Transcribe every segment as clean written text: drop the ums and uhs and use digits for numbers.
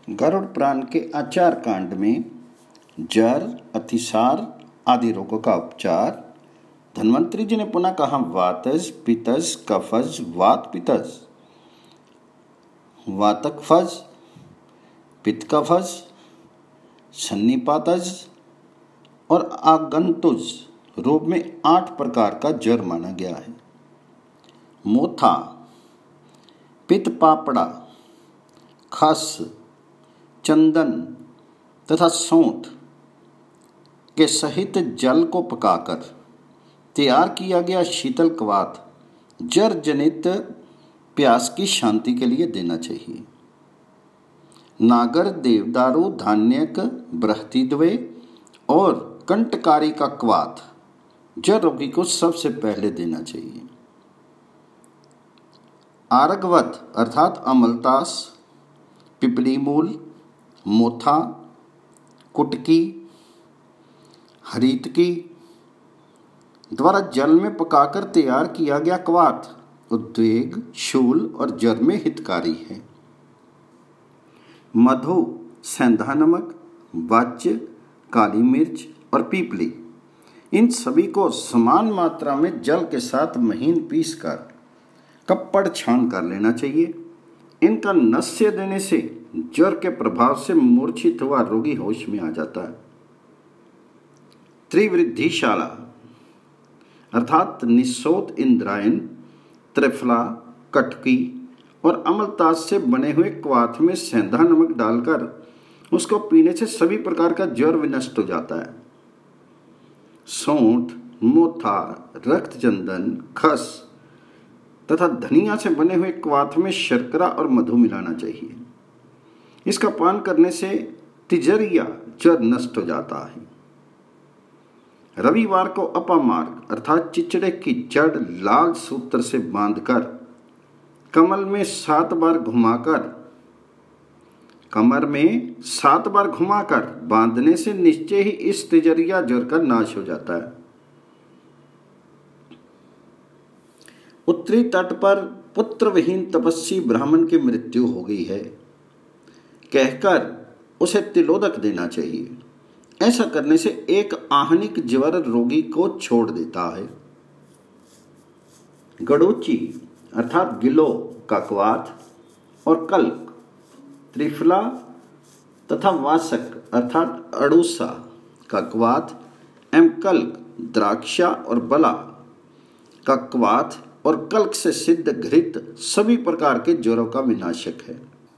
गरुड़ पुराण के आचार कांड में जर, अतिसार आदि रोगों का उपचार। धन्वंतरी जी ने पुनः कहा, वातज पितज कफज वात पितज, वातकफज पित्तकफज सन्निपातज और आगंतुज रोग में 8 प्रकार का जर माना गया है। मोथा, पित्त पापड़ा, खस, चंदन तथा सौंठ के सहित जल को पकाकर तैयार किया गया शीतल कवाथ जर जनित प्यास की शांति के लिए देना चाहिए। नागर, देवदारू, धान्यक, बृहतिद्वय और कंटकारी का क्वाथ जर रोगी को सबसे पहले देना चाहिए। आरगवत अर्थात अमलतास, पिपली मूल, मोथा, कुटकी, हरीतकी द्वारा जल में पकाकर तैयार किया गया क्वाथ उद्वेग, शूल और जर में हितकारी है। मधु, सेंधा नमक, वाच्य, काली मिर्च और पीपली, इन सभी को समान मात्रा में जल के साथ महीन पीसकर कप्पड़ छान कर लेना चाहिए। इनका नस्य देने से ज्वर के प्रभाव से मूर्छित हुआ रोगी होश में आ जाता है। त्रिवृद्धिशाला अर्थात निस्सोत इंद्रायण, त्रिफला, कटकी और अमलतास से बने हुए क्वाथ में सेंधा नमक डालकर उसको पीने से सभी प्रकार का ज्वर विनष्ट हो जाता है। सौंठ, मोथा, रक्तचंदन, खस तथा धनिया से बने हुए क्वाथ में शर्करा और मधु मिलाना चाहिए। इसका पान करने से तिजरिया जर नष्ट हो जाता है। रविवार को अपामार्ग अर्थात चिचड़े की जड़ लाल सूत्र से बांधकर कमर में 7 बार घुमाकर बांधने से निश्चय ही इस तिजरिया जर का नाश हो जाता है। उत्तरी तट पर पुत्रविहीन तपस्वी ब्राह्मण की मृत्यु हो गई है कहकर उसे तिलोदक देना चाहिए। ऐसा करने से एक आहनिक ज्वर रोगी को छोड़ देता है। गड़ोची अर्थात गिलो का क्वाथ और कल्क, त्रिफला तथा वासक अर्थात अड़ूसा का क्वाथ एवं कल्क, द्राक्षा और बला का क्वाथ और कल्क से सिद्ध घृत सभी प्रकार के ज्वरों का विनाशक है।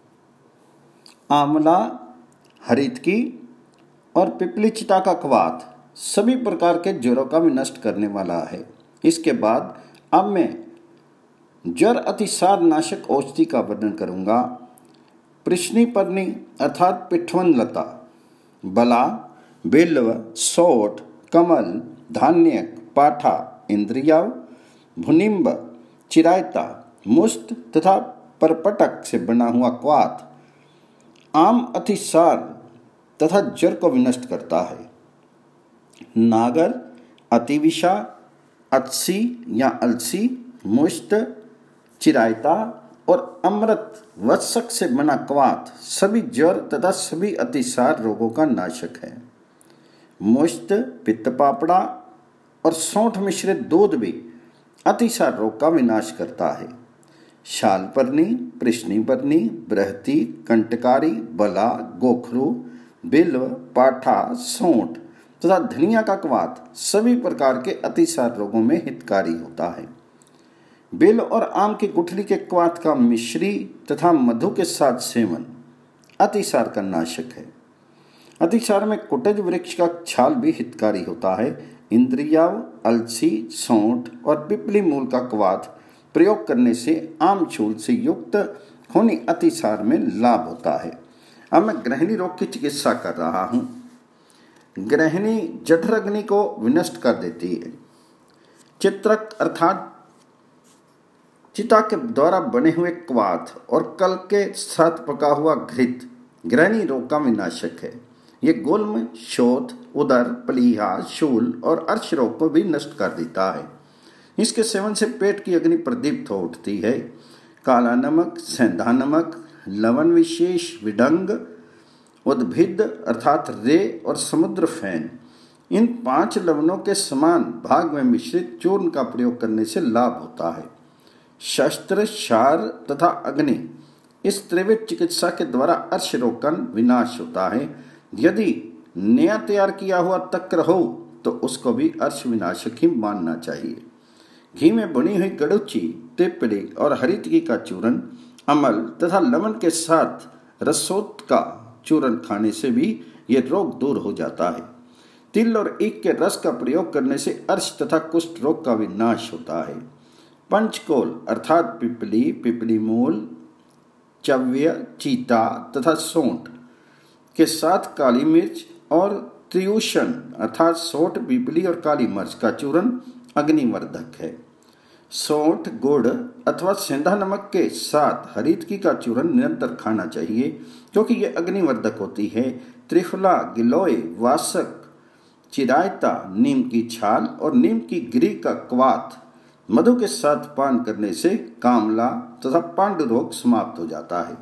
आंवला, हरितकी और पिपलीचिता का क्वाथ सभी प्रकार के ज्वरों का विनष्ट करने वाला है। इसके बाद अब मैं ज्वर अतिसार नाशक औषधि का वर्णन करूंगा। प्रश्निपर्णी अर्थात पिठवन लता, बला, बिल्व, सौठ, कमल, धान्यक, पाठा, इंद्रियाव, भुनिम्ब, चिरायता, मुष्ट तथा परपटक से बना हुआ क्वाथ आम अतिसार तथा जर को विनष्ट करता है। नागर, अतिविषा, अत्सी या अलसी, मुष्ट, चिरायता और अमृत वत्सक से बना क्वाथ सभी ज्वर तथा सभी अतिसार रोगों का नाशक है। मुष्ट, पित्त पापड़ा और सौंठ मिश्रित दूध भी अतिसार रोग का विनाश करता है। शालपर्णी, प्रश्निपर्णी, बृहति, कंटकारी, बला, गोखरू, बिल्व, पाठा, सौंठ तथा धनिया का क्वाथ सभी प्रकार के अतिसार रोगों में हितकारी होता है। बिल और आम की गुठली के क्वाथ का मिश्री तथा मधु के साथ सेवन अतिसार का नाशक है। अतिसार में कुटज वृक्ष का छाल भी हितकारी होता है। इंद्रियाव, अलसी, सौंठ और पिपली मूल का क्वाथ प्रयोग करने से आमचूल से युक्त खूनी अतिसार में लाभ होता है। अब मैं गृहिणी रोग की चिकित्सा कर रहा हूँ। गृहिणी जठराग्नि को विनष्ट कर देती है। चित्रक अर्थात चिता के द्वारा बने हुए क्वाथ और कल के साथ पका हुआ घृत गृहिणी रोग का विनाशक है। ये गुल्म, शोथ, उदर, प्लीहा, शूल और अर्श रोग को भी नष्ट कर देता है। इसके सेवन से पेट की अग्नि प्रदीप्त हो उठती है। काला नमक, सेंधा नमक, लवण विशेष, विडंग, उद्भिद अर्थात रे और समुद्र फैन, इन 5 लवणों के समान भाग में मिश्रित चूर्ण का प्रयोग करने से लाभ होता है। शस्त्र, क्षार तथा अग्नि, इस त्रिविध चिकित्सा के द्वारा अर्श रोग का विनाश होता है। यदि नया तैयार किया हुआ तक्र हो तो उसको भी अर्श विनाशक ही मानना चाहिए। घी में बनी हुई गड़ुची, पिपली और हरितकी का चूर्ण, अमल तथा लवण के साथ रसोत का चूर्ण खाने से भी ये रोग दूर हो जाता है। तिल और ईख के रस का प्रयोग करने से अर्श तथा कुष्ठ रोग का विनाश होता है। पंचकोल अर्थात पिपली, पिपली मूल, चव्य, चीता तथा सोंठ के साथ काली मिर्च और त्रियूषण अर्थात सोंठ, पिपली और काली मिर्च का चूर्ण अग्निवर्धक है। सोंठ, गुड़ अथवा सेंधा नमक के साथ हरितकी का चूर्ण निरंतर खाना चाहिए क्योंकि यह अग्निवर्धक होती है। त्रिफला, गिलोय, वासक, चिरायता, नीम की छाल और नीम की गिरी का क्वाथ मधु के साथ पान करने से कामला तथा पांडु रोग समाप्त हो जाता है।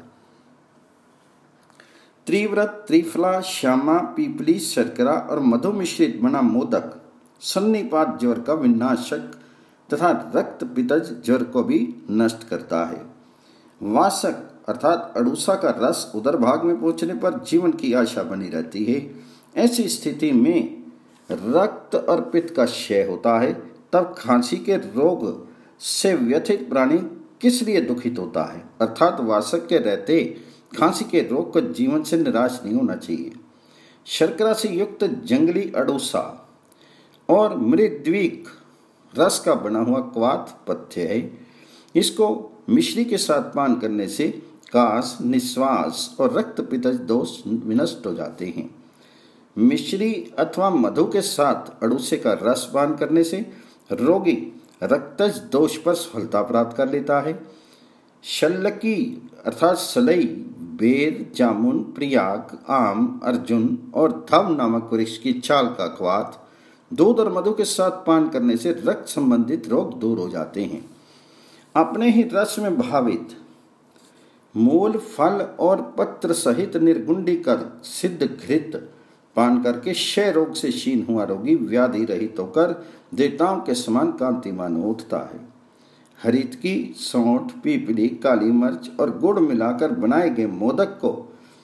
त्रिव्रत, त्रिफला, श्यामा, पीपली, शर्करा और मधु मिश्रित बना मोदक सन्निपात ज्वर का विनाशक तथा रक्त पित्तज ज्वर को भी नष्ट करता है। वासक अर्थात अड़ूसा का रस उदर भाग में पहुंचने पर जीवन की आशा बनी रहती है। ऐसी स्थिति में रक्त और पित्त का क्षय होता है। तब खांसी के रोग से व्यथित प्राणी किस लिए दुखित होता है? अर्थात वासक के रहते खांसी के रोग को जीवन से निराश नहीं होना चाहिए। शर्करा से युक्त जंगली अड़ूसा और मृद्विक रस का बना हुआ क्वाथ पथ्य है। इसको मिश्री के साथ पान करने से कास, निश्वास और रक्त पित्तज दोष विनष्ट हो जाते हैं। मिश्री अथवा मधु के साथ अड़ूसे का रस पान करने से रोगी रक्तज दोष पर सफलता प्राप्त कर लेता है। शल्लकी अर्थात सलई, बेर, जामुन, प्रयाग, आम, अर्जुन और धव नामक वृक्ष की छाल का क्वाथ दूध और मधु के साथ पान करने से रक्त संबंधित रोग दूर हो जाते हैं। अपने ही रस में भावित मूल, फल और पत्र सहित निर्गुंडी कर सिद्ध घृत पान करके क्षय रोग से क्षीण हुआ रोगी व्याधि रहित होकर देवताओं के समान कांतिमान उठता है। हरितकी, सौंठ, पीपली, काली मिर्च और गुड़ मिलाकर बनाए गए मोदक को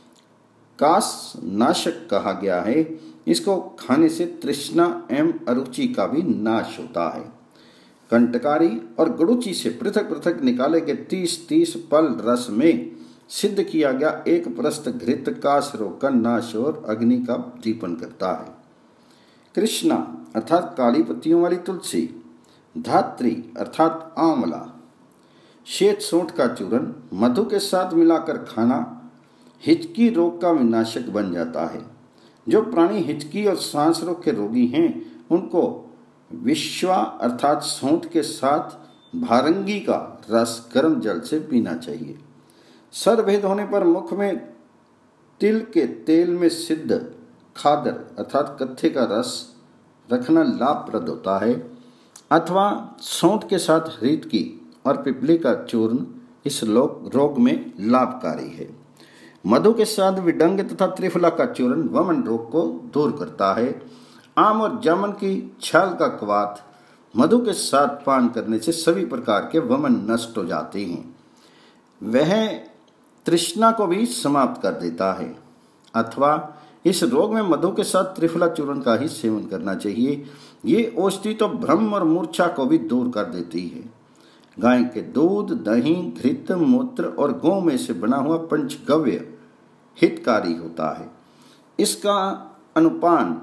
कास नाशक कहा गया है। इसको खाने से तृष्णा एवं अरुचि का भी नाश होता है। कंटकारी और गुड़ुची से पृथक पृथक निकाले गए 30 पल रस में सिद्ध किया गया एक प्रस्त घृत काश रोग का नाश और अग्नि का दीपन करता है। कृष्णा अर्थात काली पत्तियों वाली तुलसी, धात्री अर्थात आंवला, श्वेत सोंठ का चूर्ण मधु के साथ मिलाकर खाना हिचकी रोग का विनाशक बन जाता है। जो प्राणी हिचकी और सांस रोग के रोगी हैं उनको विश्वा अर्थात सोंठ के साथ भारंगी का रस गर्म जल से पीना चाहिए। सरभेद होने पर मुख में तिल के तेल में सिद्ध खादर अर्थात कत्थे का रस रखना लाभप्रद होता है, अथवा सौंठ के साथ हरितकी और पिपली का चूर्ण इस रोग में लाभकारी है। मधु के साथ विडंग तथा त्रिफला का चूर्ण वमन रोग को दूर करता है। आम और जामुन की छाल का क्वाथ मधु के साथ पान करने से सभी प्रकार के वमन नष्ट हो जाते हैं। वह तृष्णा को भी समाप्त कर देता है। अथवा इस रोग में मधु के साथ त्रिफला चूर्ण का ही सेवन करना चाहिए। ये औषधि तो भ्रम और मूर्छा को भी दूर कर देती है। गाय के दूध, दही, घृत, मूत्र और गौ में से बना हुआ पंचगव्य हितकारी होता है। इसका अनुपान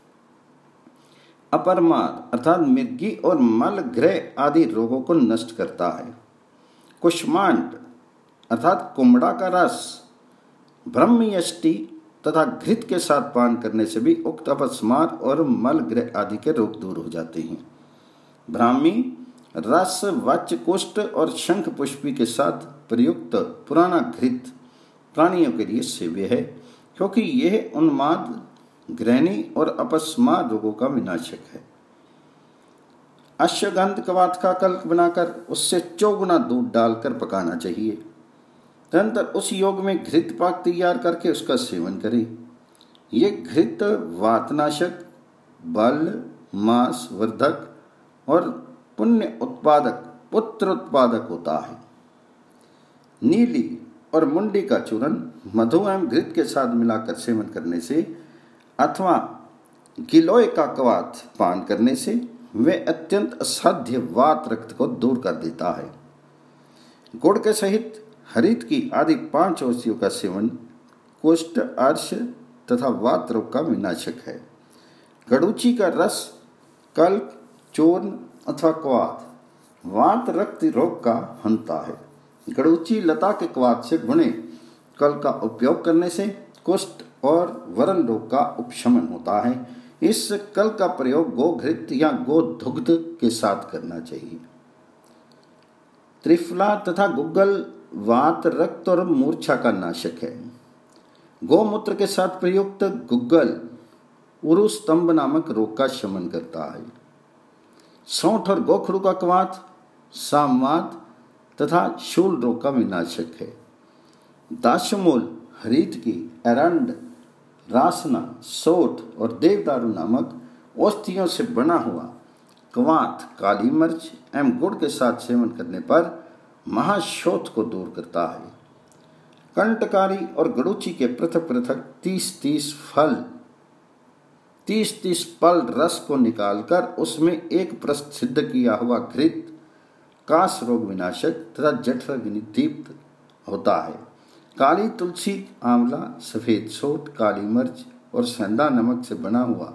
अपरमाद अर्थात मिर्गी और मलग्रह आदि रोगों को नष्ट करता है। कुष्मांड अर्थात कुमड़ा का रस ब्रह्मयष्टि तथा घृत के साथ पान करने से भी उक्त अपस्मार और मलग्रह आदि के रोग दूर हो जाते हैं। ब्राह्मी रस वच कुष्ठ और शंख पुष्पी के साथ प्रयुक्त पुराना घृत प्राणियों के लिए सेव्य है, क्योंकि यह उन्माद, ग्रहणी और अपस्मार रोगों का विनाशक है। अश्वगंध कवाथ का कल्क बनाकर उससे 4 गुना दूध डालकर पकाना चाहिए। तदनंतर उस योग में घृत पाक तैयार करके उसका सेवन करें। ये घृत वातनाशक, बल, मांस वर्धक और पुण्य उत्पादक, पुत्र उत्पादक होता है। नीली और मुंडी का चूर्ण मधु एवं घृत के साथ मिलाकर सेवन करने से अथवा गिलोय का कवाथ पान करने से वे अत्यंत असाध्य वात रक्त को दूर कर देता है। गुड़ के सहित हरित की आदि 5 औषधियों का सेवन कुष्ठ, अर्श तथा वात रोग का विनाशक है। गड़ूची का रस कल्प, चूर्ण अथवा क्वाथ वात रक्त रोग का हंता है। गड़ूची लता के क्वाथ से बुने कल का उपयोग करने से कुष्ठ और वरण रोग का उपशमन होता है। इस कल का प्रयोग गोघृत या गोदुग्ध के साथ करना चाहिए। त्रिफला तथा गुग्गल वात, रक्त और मूर्छा का नाशक है। गोमूत्र के साथ प्रयुक्त गुग्गल उरु स्तंभ नामक रोग का शमन करता है। सौंठ और गोखरू का कवाथ सामवात तथा शूल रोग का विनाशक है। दाशमूल, हरीत की, एरंड, रासना, सोठ और देवदारू नामक औषधियों से बना हुआ कवाथ काली मिर्च एवं गुड़ के साथ सेवन करने पर महाशोथ को दूर करता है। कंटकारी और गड़ूची के पृथक पृथक 30-30 पल रस को निकालकर उसमें एक प्रसिद्ध किया हुआ घृत काश रोग विनाशक तथा जठराग्नि दीप्त होता है। काली तुलसी, आंवला, सफेद सोट, काली मिर्च और सेंधा नमक से बना हुआ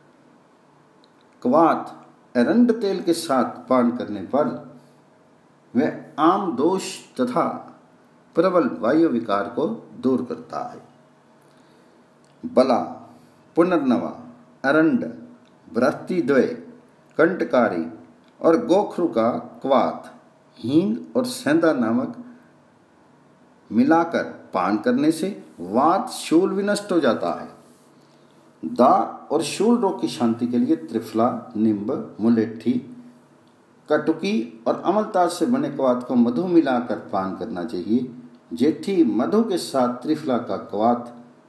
कवाथ एरंड तेल के साथ पान करने पर वह आम दोष तथा प्रबल वायु विकार को दूर करता है। बला, पुनर्नवा, अरंड, बृहस्पतिद्वय, कंटकारी और गोखरू का क्वाथ हींग और सेंधा नमक मिलाकर पान करने से वात शूल विनष्ट हो जाता है। दा और शूल रोग की शांति के लिए त्रिफला, निम्ब, मुलेठी, कटुकी और अमलतास से बने क्वाथ को मधु मिलाकर पान करना चाहिए। जेठी मधु के साथ त्रिफला का क्वाथ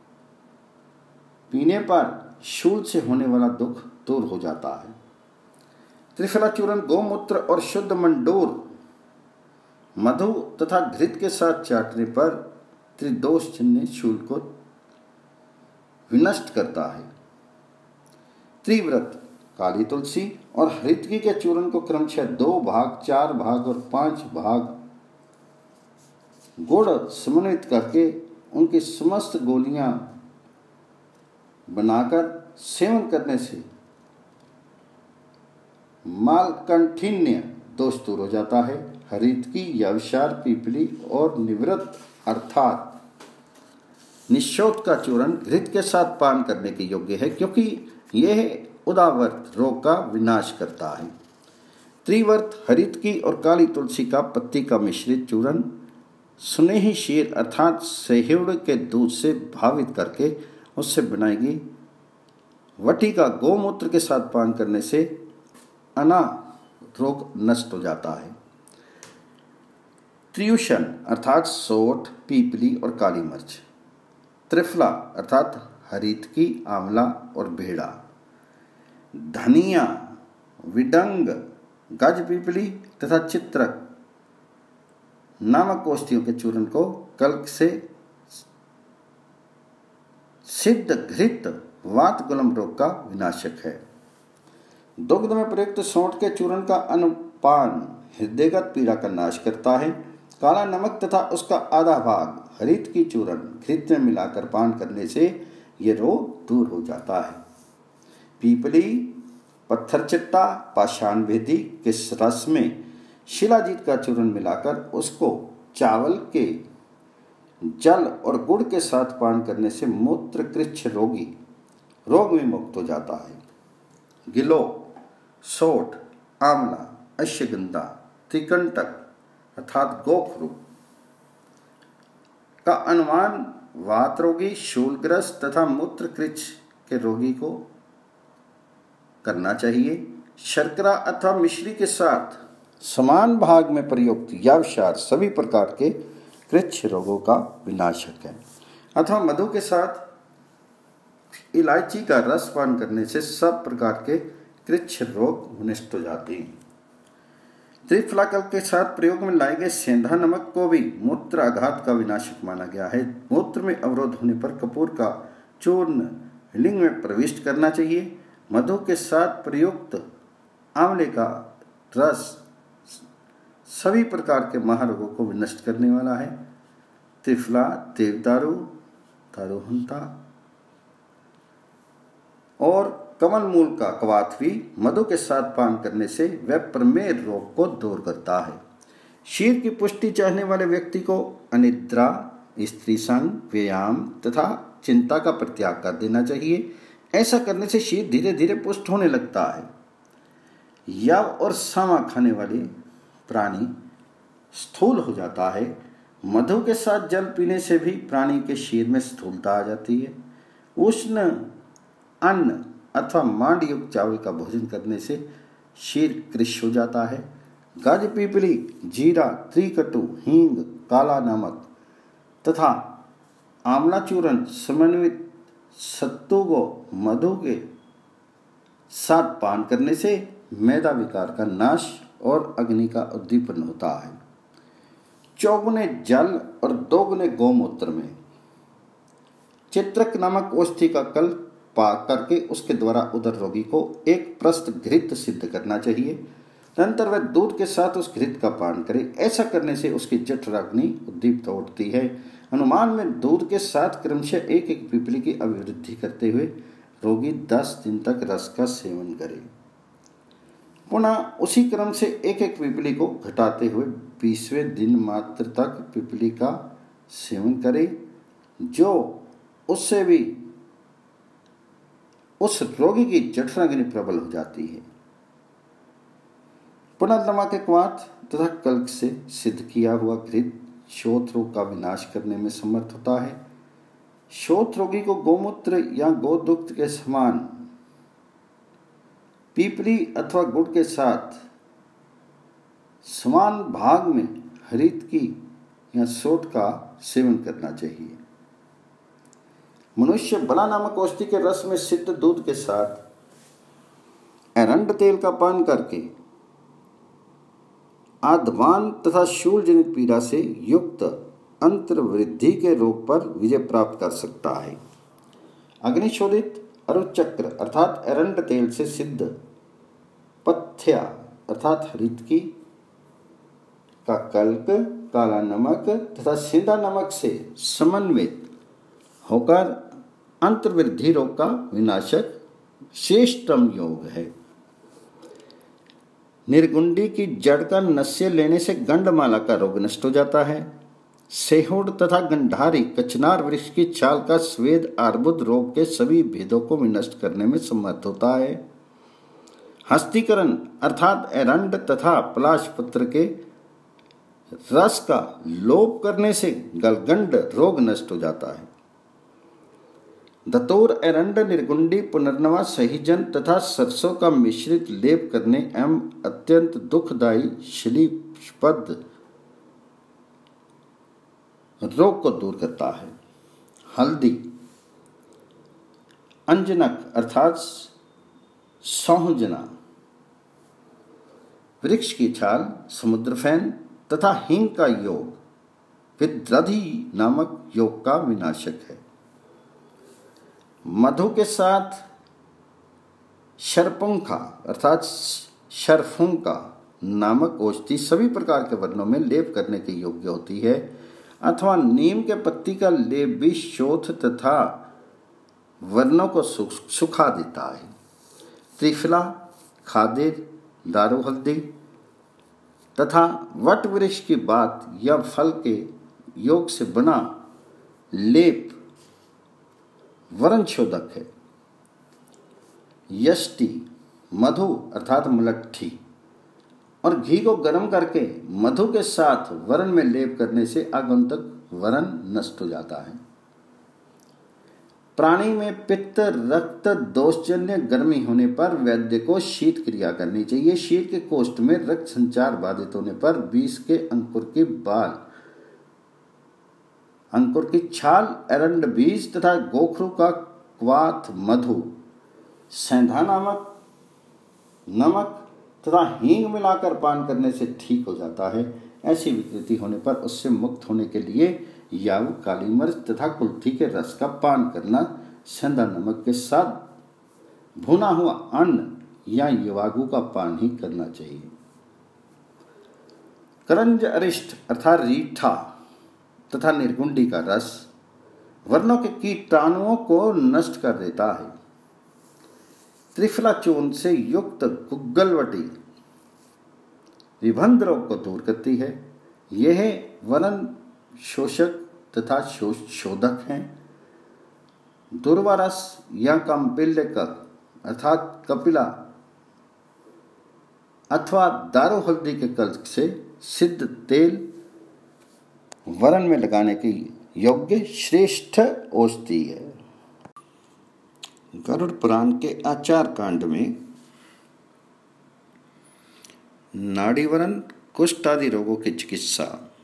पीने पर शूल से होने वाला दुख दूर हो जाता है। त्रिफला चूर्ण गोमूत्र और शुद्ध मंडूर मधु तथा घृत के साथ चाटने पर त्रिदोष जन्य शूल को विनष्ट करता है। त्रिव्रत, काली तुलसी और हरितकी के चूर्ण को क्रमशः 2 भाग, 4 भाग और 5 भाग गुड़ समन्वित करके उनकी समस्त गोलियां बनाकर सेवन करने से मालकंठिन्य दोष दूर हो जाता है। हरितकी, यवशार, पीपली और निवृत्त अर्थात निशोथ का चूर्ण घृत के साथ पान करने के योग्य है, क्योंकि यह उदावर्त रोग का विनाश करता है। त्रिवर्त, हरितकी और काली तुलसी का पत्ती का मिश्रित चूर्ण सुनेही शीर अर्थात सेहुड़ के दूध से भावित करके उससे बनाएगी वटी का गोमूत्र के साथ पान करने से अना रोग नष्ट हो जाता है। त्रियुशन अर्थात सोठ, पीपली और काली मिर्च, त्रिफला अर्थात हरितकी, आंवला और भेड़ा, धनिया, विडंग, गज पीपली तथा चित्रक नामक औषधियों के चूर्ण को कल्क से सिद्ध घृत वात गुलम रोग का विनाशक है। दुग्ध में प्रयुक्त सौंठ के चूर्ण का अनुपान हृदयगत पीड़ा का नाश करता है। काला नमक तथा उसका आधा भाग हरित की चूर्ण घृत में मिलाकर पान करने से ये रोग दूर हो जाता है। पीपली, पत्थर चिट्टा, पाषाण भेदी के रस में शिलाजीत का चूर्ण मिलाकर उसको चावल के जल और गुड़ के साथ पान करने से मूत्र कृच्छ रोगी रोग में मुक्त हो जाता है। गिलो, सोठ, आंवला, अश्वगंधा, त्रिकंटक अर्थात गोखरू का अनुमान वात रोगी, शूलग्रस्त तथा मूत्रकृच्छ के रोगी को करना चाहिए। शर्करा अथवा मिश्री के साथ समान भाग में प्रयुक्त यवशार सभी प्रकार के कृच्छ रोगों का विनाशक है। अथवा मधु के साथ इलायची का रस पान करने से सब प्रकार के कृच्छ रोग नष्ट हो जाते हैं। त्रिफला कल्प के साथ प्रयोग में लाए गए सेंधा नमक को भी मूत्र आघात का विनाशक माना गया है। मूत्र में अवरोध होने पर कपूर का चूर्ण लिंग में प्रविष्ट करना चाहिए। मधु के साथ प्रयुक्त आंवले का रस सभी प्रकार के महारोगों को नष्ट करने वाला है। त्रिफला, देवदारू, दारूहंता और कमल मूल का कवाथ भी मधु के साथ पान करने से वह प्रमेह रोग को दूर करता है। शीर की पुष्टि चाहने वाले व्यक्ति को अनिद्रा, स्त्री संग, व्यायाम तथा चिंता का परित्याग कर देना चाहिए। ऐसा करने से शीर धीरे धीरे पुष्ट होने लगता है। यव और सामा खाने वाले प्राणी स्थूल हो जाता है। मधु के साथ जल पीने से भी प्राणी के शीर में स्थूलता आ जाती है। उष्ण अन्न अथवा मांड युक्त चावल का भोजन करने से शीर कृश हो जाता है। गज, पीपली, जीरा, त्रिकटु, हींग, काला नमक तथा आंवला चूर्ण समन्वित सत्तू को मधु के साथ पान करने से मैदा विकार का नाश और अग्नि का उद्दीपन होता है। चौगुने जल और दोगुने गौमूत्र में चित्रक नामक औषधि का कल पाक करके उसके द्वारा उदर रोगी को एक प्रस्त घृत सिद्ध करना चाहिए। तदनंतर वह दूध के साथ उस घृत का पान करे। ऐसा करने से उसकी जठराग्नि उद्दीप्त उठती है। अनुमान में दूध के साथ क्रमशः एक एक पीपली की अभिवृद्धि करते हुए रोगी 10 दिन तक रस का सेवन करे। पुनः उसी क्रम से एक एक पीपली को घटाते हुए 20वें दिन मात्र तक पीपली का सेवन करे, जो उससे भी उस रोगी की जठराग्नि प्रबल हो जाती है। पुनर्दमा के क्वाथ तथा कल्क से सिद्ध किया हुआ घृत शोथ रोग का विनाश करने में समर्थ होता है। शोथ रोगी को गोमूत्र या गोदुग्ध के समान पीपली अथवा गुड़ के साथ समान भाग में हरित की या सोट का सेवन करना चाहिए। मनुष्य बला नामक औषधि के रस में सिद्ध दूध के साथ एरंड तेल का पान करके आधवान तथा शूल जनित पीड़ा से युक्त अंतर्वृद्धि के रोग पर विजय प्राप्त कर सकता है। अग्निशोधित अरुचक्र अर्थात एरंड तेल से सिद्ध पथ्या अर्थात हरितकी का कल्क, काला नमक तथा सेंधा नमक से समन्वित होकर अंतर्वृद्धि रोग का विनाशक श्रेष्ठतम योग है। निर्गुंडी की जड़ का नस्य लेने से गंडमाला का रोग नष्ट हो जाता है। सेहुड़ तथा गंधारी कचनार वृक्ष की छाल का स्वेद अर्बुद रोग के सभी भेदों को विनष्ट करने में समर्थ होता है। हस्तीकरण अर्थात एरंड तथा पलाश पत्र के रस का लोप करने से गलगंड रोग नष्ट हो जाता है। दतोर, एरंड, निर्गुंडी, पुनर्नवा, सहीजन तथा सरसों का मिश्रित लेप करने एवं अत्यंत दुखदायी श्लीष्पद रोग को दूर करता है। हल्दी, अंजनक अर्थात सौंजना, वृक्ष की छाल, समुद्रफेन तथा हींग का योग विद्रधि नामक योग का विनाशक है। मधु के साथ शरपुंखा अर्थात शरफुंका नामक औषधि सभी प्रकार के वर्णों में लेप करने के योग्य होती है। अथवा नीम के पत्ती का लेप भी शोथ तथा वर्णों को सुखा देता है। त्रिफला, खादिर, दारू हल्दी तथा वट वृक्ष की बात या फल के योग से बना लेप वरणशोधक है। यष्टि, मधु अर्थात मुलट्ठी और घी को गर्म करके मधु के साथ वरण में लेप करने से आगंतुक वरण नष्ट हो जाता है। प्राणी में पित्त, रक्त दोषजन्य गर्मी होने पर वैद्य को शीत क्रिया करनी चाहिए। शीत के कोष्ठ में रक्त संचार बाधित होने पर 20 के अंकुर की बाल अंकुर की छाल, एरंड बीज तथा गोखरू का क्वाथ, मधु, सेंधा नामक, नमक तथा हींग मिलाकर पान करने से ठीक हो जाता है। ऐसी विकृति होने पर उससे मुक्त होने के लिए याव, काली मिर्च तथा कुल्थी के रस का पान करना, सेंधा नमक के साथ भुना हुआ अन्न या यवागु का पान ही करना चाहिए। करंज अरिष्ट अर्थात रीठा तथा निर्गुंडी का रस वर्णों के कीटाणुओं को नष्ट कर देता है। त्रिफला चूर्ण से युक्त गुग्गलवटी विबंध रोग को दूर करती है। यह वरण शोषक तथा शोधक हैं। दुर्वा रस या काम्पिल्य अर्थात कपिला अथवा दारू हल्दी के कल्क से सिद्ध तेल वरण में लगाने के योग्य श्रेष्ठ औषधि है। गरुड़ पुराण के आचार कांड में नाड़ीवरण, कुष्ठ आदि रोगों की चिकित्सा।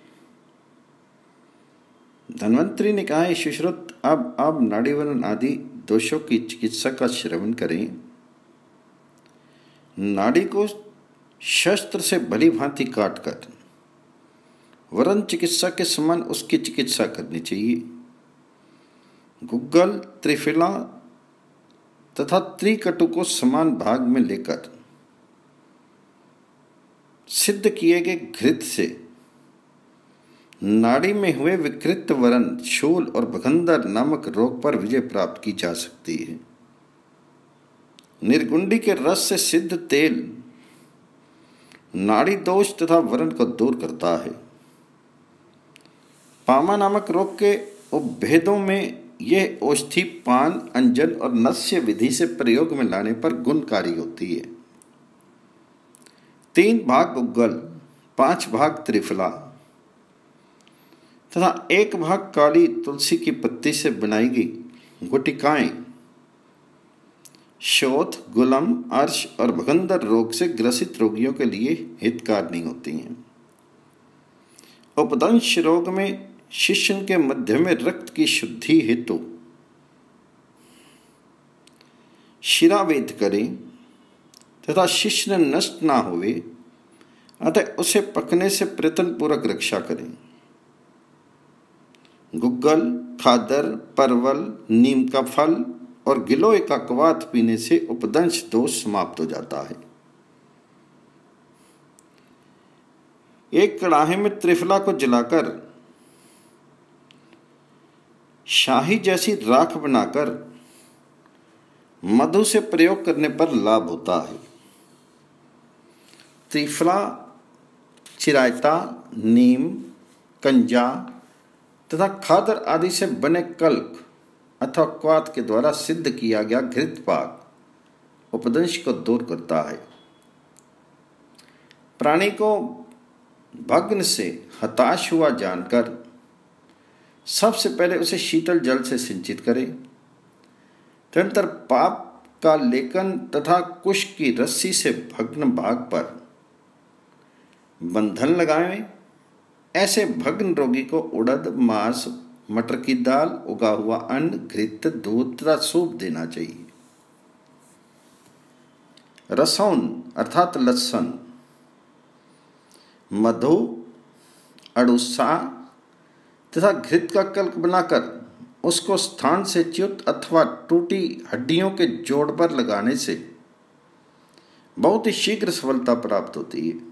धन्वंतरी ने कहा है, सुश्रुत अब नाड़ीवरण आदि दोषों की चिकित्सा का श्रवण करें। नाड़ी को शस्त्र से भली भांति काटकर वरण चिकित्सा के समान उसकी चिकित्सा करनी चाहिए। गुग्गल, त्रिफला तथा त्रिकटु को समान भाग में लेकर सिद्ध किए गए घृत से नाड़ी में हुए विकृत वरण, शूल और भगंदर नामक रोग पर विजय प्राप्त की जा सकती है। निर्गुंडी के रस से सिद्ध तेल नाड़ी दोष तथा वरण को दूर करता है। पामा नामक रोग के उपभेदों में यह औषधि पान, अंजन और नस्य विधि से प्रयोग में लाने पर गुणकारी होती है। 3 भाग गुग्गल, 5 भाग त्रिफला तथा 1 भाग काली तुलसी की पत्ती से बनाई गई गुटिकाएं शोथ, गुलम, अर्श और भगंदर रोग से ग्रसित रोगियों के लिए हितकारणी होती हैं। उपदंश रोग में शिश्न के मध्य में रक्त की शुद्धि हेतु शिरावेद करें तथा शिश्न नष्ट ना होवे, अतः उसे पकने से प्रयत्न पूर्वक रक्षा करें। गुग्गल, खादर, परवल, नीम का फल और गिलोय का कवाथ पीने से उपदंश दोष समाप्त हो जाता है। एक कड़ाहे में त्रिफला को जलाकर शाही जैसी राख बनाकर मधु से प्रयोग करने पर लाभ होता है। त्रिफला, चिरायता, नीम, कंजा तथा खादर आदि से बने कल्क अथवा क्वाथ के द्वारा सिद्ध किया गया घृत पाक उपदंश को दूर करता है। प्राणी को भग्न से हताश हुआ जानकर सबसे पहले उसे शीतल जल से सिंचित करें। तदनंतर पाप का लेखन तथा कुश की रस्सी से भग्न भाग पर बंधन लगाएं। ऐसे भग्न रोगी को उड़द, मांस, मटर की दाल, उगा हुआ अन्न, घृत, दूध तथा सूप देना चाहिए। रसौन अर्थात लहसुन, मधु, अड़ूसा तथा घृत का कल्क बनाकर उसको स्थान से च्युत अथवा टूटी हड्डियों के जोड़ पर लगाने से बहुत ही शीघ्र सफलता प्राप्त होती है।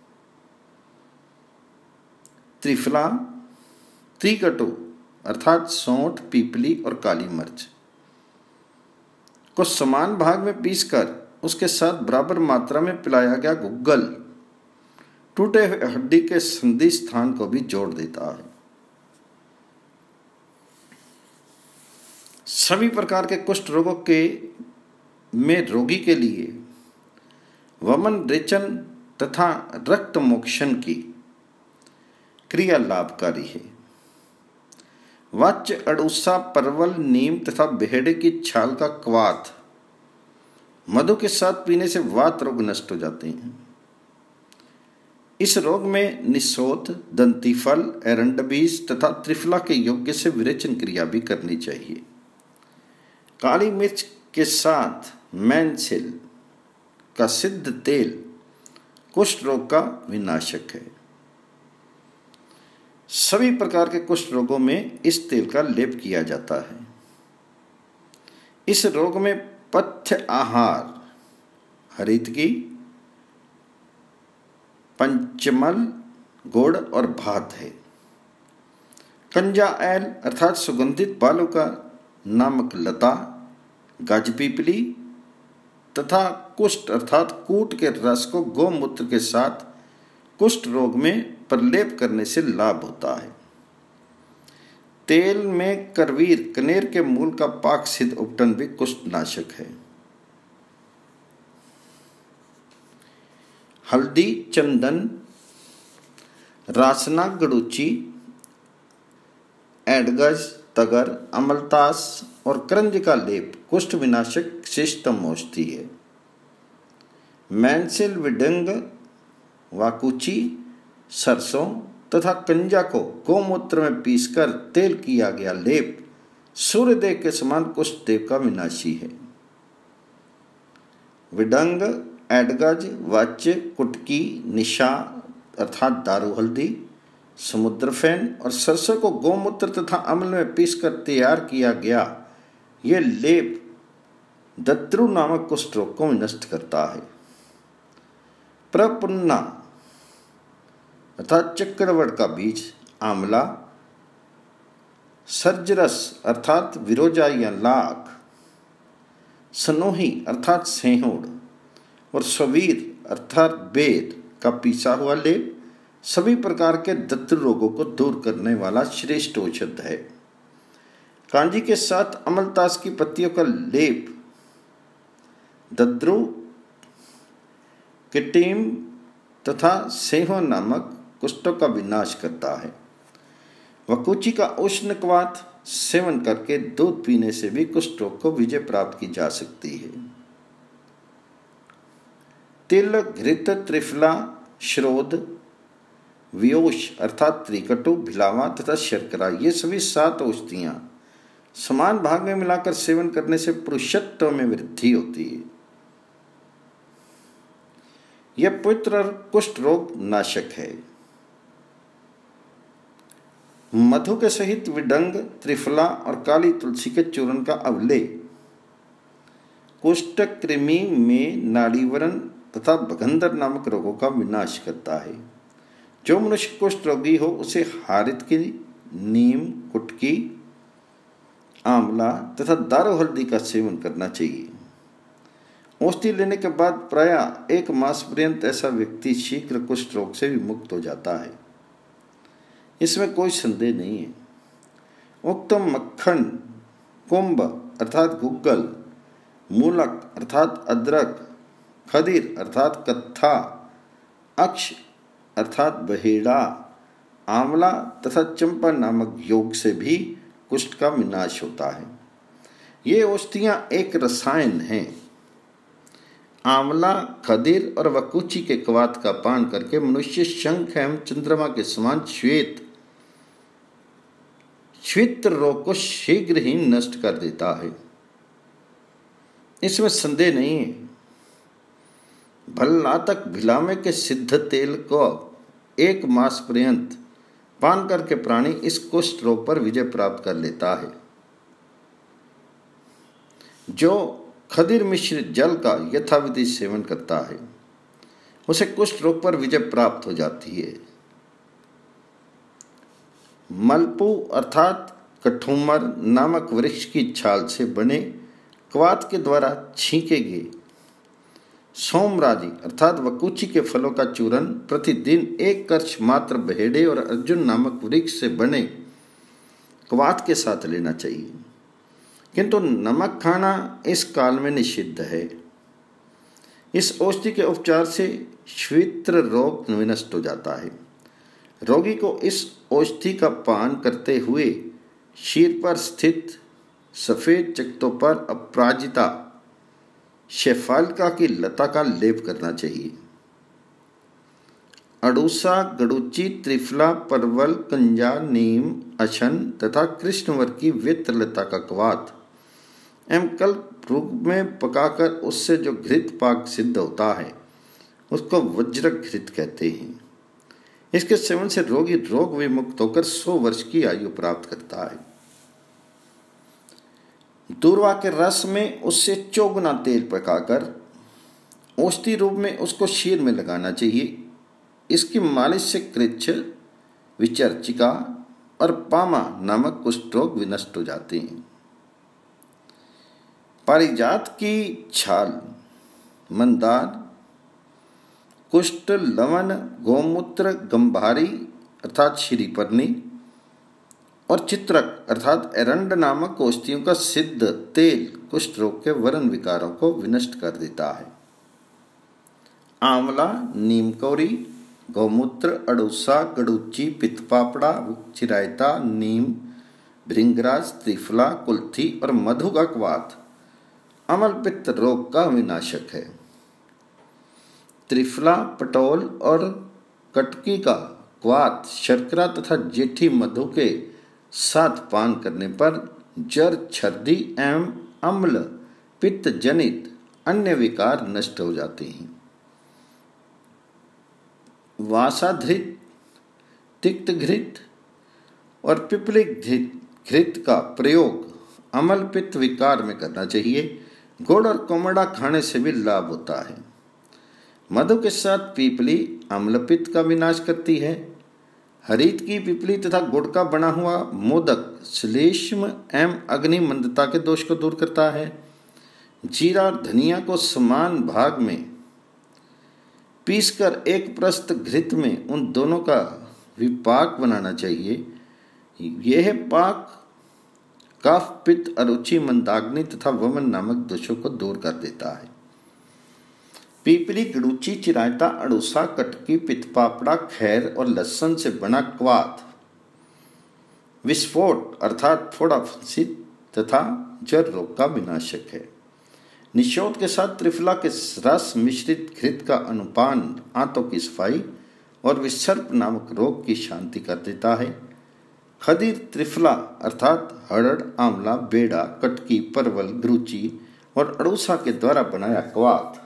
त्रिफला, त्रिकटु अर्थात सौंठ, पीपली और काली मिर्च को समान भाग में पीसकर उसके साथ बराबर मात्रा में पिलाया गया गुग्गल टूटे हुए हड्डी के संधि स्थान को भी जोड़ देता है। सभी प्रकार के कुष्ठ रोगों के में रोगी के लिए वमन रेचन तथा रक्त मोक्षण की क्रिया लाभकारी है। वाच्य, अड़ूसा, परवल, नीम तथा बेहड़े की छाल का क्वाथ मधु के साथ पीने से वात रोग नष्ट हो जाते हैं। इस रोग में निशोथ, दंतीफल, एरंड बीज तथा त्रिफला के योग्य से विरेचन क्रिया भी करनी चाहिए। काली मिर्च के साथ मैनसिल का सिद्ध तेल कुष्ठ रोग का विनाशक है। सभी प्रकार के कुष्ठ रोगों में इस तेल का लेप किया जाता है। इस रोग में पथ्य आहार हरितकी, पंचमल, गुड़ और भात है। कंजा एल अर्थात सुगंधित बालों का नामक लता, गजपीपली तथा कुष्ठ अर्थात कूट के रस को गौमूत्र के साथ कुष्ठ रोग में प्रलेप करने से लाभ होता है। तेल में करवीर कनेर के मूल का पाक सिद्ध उपटन भी कुष्ठ नाशक है। हल्दी, चंदन, रासना, गड़ूची, एडगज, तगर, अमलतास और करंज का लेप कुष्ठ विनाशक श्रेष्ठतम औषधि है। मैनसिल, विडंग, वाकुची, सरसों तथा कंजा को गौमूत्र में पीसकर तेल किया गया लेप सूर्यदेव के समान कुष्ठ देव का विनाशी है। विडंग, एडगज, वाच्य, कुटकी, निशा अर्थात दारू हल्दी, समुद्रफेन और सरसों को गौमूत्र तथा अम्ल में पीसकर तैयार किया गया यह लेप दद्रु नामक कुष्ठ रोग को नष्ट करता है। प्रपुन्ना अर्थात चक्रवड़ का बीज, आंवला, सर्जरस अर्थात विरोजा या लाख, सनोही अर्थात सेहोड़ और स्ववीर अर्थात बेद का पीसा हुआ लेप सभी प्रकार के दद्रु रोगों को दूर करने वाला श्रेष्ठ औषध है। कांजी के साथ अमलतास की पत्तियों का लेप दद्रु, किटीम तथा सेहो नामक कुष्ठों का विनाश करता है। वकुची का उष्ण क्वाथ सेवन करके दूध पीने से भी कुष्ठ रोग को विजय प्राप्त की जा सकती है। तिल, घृत, त्रिफला, श्रोध, व्योश अर्थात त्रिकटु, भिलावा तथा शर्करा ये सभी 7 औषधियां समान भाग में मिलाकर सेवन करने से पुरुषत्व में वृद्धि होती है। यह पवित्र और कुष्ठ रोग नाशक है। मधु के सहित विडंग, त्रिफला और काली तुलसी के चूर्ण का अवले कुष्ठ कृमि में नाड़ीवरण तथा भगंदर नामक रोगों का विनाश करता है। जो मनुष्य कुष्ठ रोगी हो उसे हारित की, नीम, कुटकी, आंवला तथा दारू हल्दी का सेवन करना चाहिए। औषधि लेने के बाद प्रायः 1 मास पर्यंत ऐसा व्यक्ति शीघ्र कुष्ठ रोग से विमुक्त हो जाता है, इसमें कोई संदेह नहीं है। उत्तम मक्खन, कुंभ अर्थात गुग्गल, मूलक अर्थात अदरक, खदीर अर्थात कत्था, अक्ष अर्थात बहेड़ा, आंवला तथा चंपा नामक योग से भी कुष्ठ का विनाश होता है। ये औषधियां एक रसायन हैं। आंवला, खदीर और वकुची के क्वाथ का पान करके मनुष्य शंख एवं चंद्रमा के समान श्वेत रोग को शीघ्र ही नष्ट कर देता है, इसमें संदेह नहीं है। भल्लातक भिलामे के सिद्ध तेल को 1 मास पर्यंत पान करके प्राणी इस कुष्ठ रोग पर विजय प्राप्त कर लेता है। जो खदीर मिश्रित जल का यथाविधि सेवन करता है उसे कुष्ठ रोग पर विजय प्राप्त हो जाती है। मलपू अर्थात कठूमर नामक वृक्ष की छाल से बने क्वाथ के द्वारा छींके गए सोमराजी अर्थात वकुची के फलों का चूर्ण प्रतिदिन 1 कच्छ मात्र बहेड़े और अर्जुन नामक वृक्ष से बने क्वाथ के साथ लेना चाहिए, किंतु नमक खाना इस काल में निषिद्ध है। इस औषधि के उपचार से श्वेत्र रोग विनष्ट हो जाता है। रोगी को इस औषधि का पान करते हुए शीर पर स्थित सफेद चकतों पर अपराजिता शेफालिका की लता का लेप करना चाहिए। अड़ूसा, गडुची, त्रिफला, परवल, कंजा, नीम, अशन तथा कृष्णवर की वेत्रलता का कवात एवं कल्प रूप में पकाकर उससे जो घृत पाक सिद्ध होता है उसको वज्रक घृत कहते हैं। इसके सेवन से रोगी रोग विमुक्त होकर 100 वर्ष की आयु प्राप्त करता है। दूर्वा के रस में उससे 4 गुना तेल पकाकर औषधि रूप में उसको शीर में लगाना चाहिए। इसकी मालिश से कृच्छ, विचर्चिका और पामा नामक कुष्ठ रोग विनष्ट हो जाते हैं। पारिजात की छाल, मंदार, कुष्ठ, लवण, गोमूत्र, गंभारी अर्थात श्रीपर्णी और चित्रक अर्थात एरंड नामक औषधियों का सिद्ध तेल कुष्ठ रोग के वरण विकारों को विनष्ट कर देता है। आंवला, नीमकौरी, गौमूत्र, अड़ूसा, गडुची, पित्तपापड़ा, चिरायता, नीम, भृंगराज, त्रिफला, कुल्थी और मधु का क्वाथ अमल पित्त रोग का विनाशक है। त्रिफला, पटोल और कटकी का क्वाथ शर्करा तथा जेठी मधु के साथ पान करने पर जर, छर्दी एवं अम्ल पित्त जनित अन्य विकार नष्ट हो जाते हैं। वासाधृत, तिक्त घृत और पिपली घृत का प्रयोग अमल पित्त विकार में करना चाहिए। गुड़ और कोमड़ा खाने से भी लाभ होता है। मधु के साथ पीपली अम्ल पित्त का विनाश करती है। हरित की पीपली तथा गुड़ का बना हुआ मोदक श्लेष्म एवं अग्नि मंदता के दोष को दूर करता है। जीरा और धनिया को समान भाग में पीसकर एक प्रस्त घृत में उन दोनों का विपाक बनाना चाहिए। यह पाक कफ, पित्त, अरुचि, मंदाग्नि तथा वमन नामक दोषों को दूर कर देता है। पीपली, गडुची, चिरायता, अड़ूसा, कटकी, पित्तपापड़ा, खैर और लहसुन से बना क्वाथ विस्फोट अर्थात फोड़ा फंसी तथा जर रोग का विनाशक है। निशोध के साथ त्रिफला के रस मिश्रित घृत का अनुपान आंतों की सफाई और विसर्प नामक रोग की शांति कर देता है। खदीर, त्रिफला अर्थात हड़ड़, आंवला, बेड़ा, कटकी, परवल, गरुची और अड़ूसा के द्वारा बनाया क्वाथ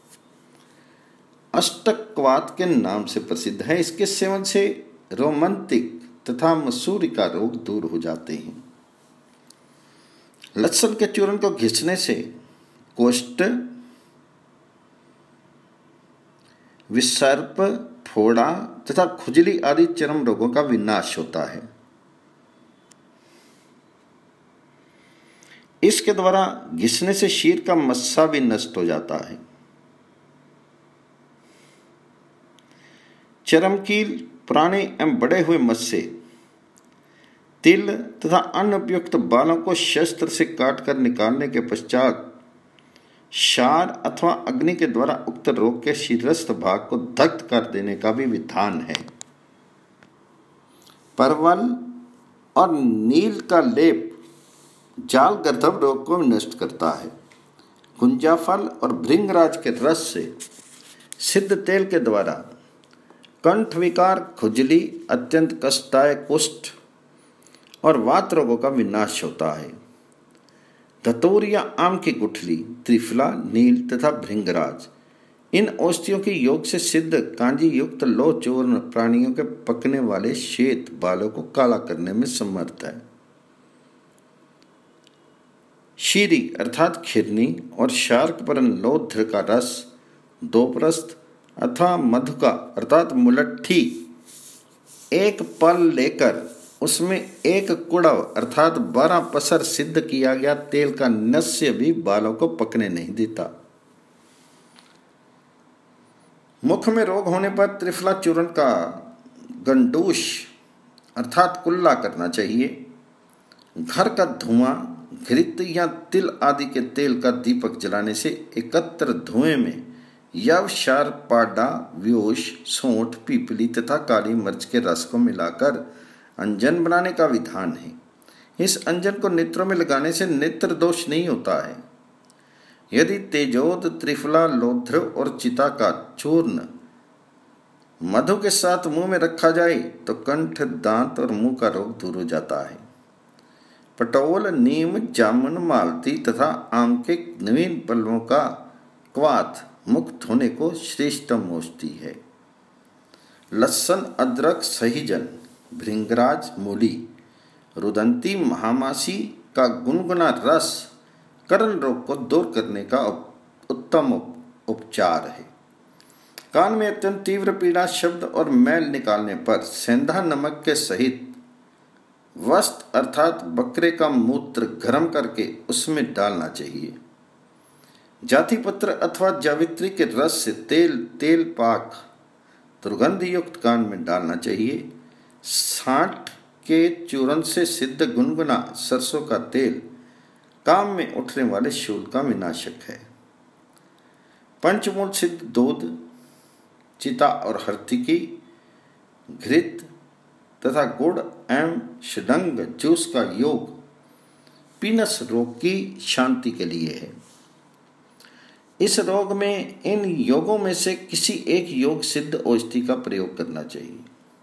अष्टक क्वाथ के नाम से प्रसिद्ध है। इसके सेवन से रोमांटिक तथा मसूरी का रोग दूर हो जाते हैं। लहसुन के चूर्ण को घिसने से कोष्ठ, विसर्प, फोड़ा तथा खुजली आदि चर्म रोगों का विनाश होता है। इसके द्वारा घिसने से शीर का मस्सा भी नष्ट हो जाता है। चरमकील, पुराने एवं बड़े हुए मस्से, तिल तथा अन्य उपयुक्त बालों को शस्त्र से काटकर निकालने के पश्चात क्षार अथवा अग्नि के द्वारा उक्त रोग के शीर्षस्थ भाग को दग्ध कर देने का भी विधान है। परवल और नील का लेप जाल गर्दभ रोग को नष्ट करता है। गुंजा फल और भृंगराज के रस से सिद्ध तेल के द्वारा कंठ विकार, खुजली, अत्यंत कष्टदायक कुष्ठ और वात रोगों का विनाश होता है। धतूर या आम की गुठली, त्रिफला, नील तथा भृंगराज इन औषधियों के योग से सिद्ध कांजी युक्त लौह चूर्ण प्राणियों के पकने वाले श्वेत बालों को काला करने में समर्थ है। शीरी अर्थात खिरनी और शार्कपरन लौध्र का रस, दोपरस्त अथवा मधुका अर्थात मुलट्ठी एक पल लेकर उसमें एक कुड़व अर्थात 12 पसर सिद्ध किया गया तेल का नस्य भी बालों को पकने नहीं देता। मुख में रोग होने पर त्रिफला चूर्ण का गंडूश अर्थात कुल्ला करना चाहिए। घर का धुआं, घृत या तिल आदि के तेल का दीपक जलाने से एकत्र धुएं में यव, क्षार, पाडा, व्योश, सोंठ, पीपली तथा काली मिर्च के रस को मिलाकर अंजन बनाने का विधान है। इस अंजन को नेत्रों में लगाने से नेत्र दोष नहीं होता है। यदि तेजोद, त्रिफला, लौध्र और चिता का चूर्ण मधु के साथ मुंह में रखा जाए तो कंठ, दांत और मुंह का रोग दूर हो जाता है। पटोल, नीम, जामुन, मालती तथा आम के नवीन पल्लवों का क्वाथ मुक्त होने को श्रेष्ठतम औषधि है। लहसुन, अदरक, सहीजन, भृंगराज, मूली, रुदंती, महामासी का गुनगुना रस कर्ण रोग को दूर करने का उत्तम उपचार है। कान में अत्यंत तीव्र पीड़ा, शब्द और मैल निकालने पर सेंधा नमक के सहित वस्त अर्थात बकरे का मूत्र गर्म करके उसमें डालना चाहिए। जाति पत्र अथवा जावित्री के रस से तेल पाक दुर्गंध युक्त कान में डालना चाहिए। सांठ के चूर्ण से सिद्ध गुनगुना सरसों का तेल काम में उठने वाले शूल का विनाशक है। पंचमूल सिद्ध दूध, चिता और हर्तिकी, घृत तथा गुड़ एवं षडंग जूस का योग पीनस रोग की शांति के लिए है। इस रोग में इन योगों में से किसी एक योग सिद्ध औषधि का प्रयोग करना चाहिए।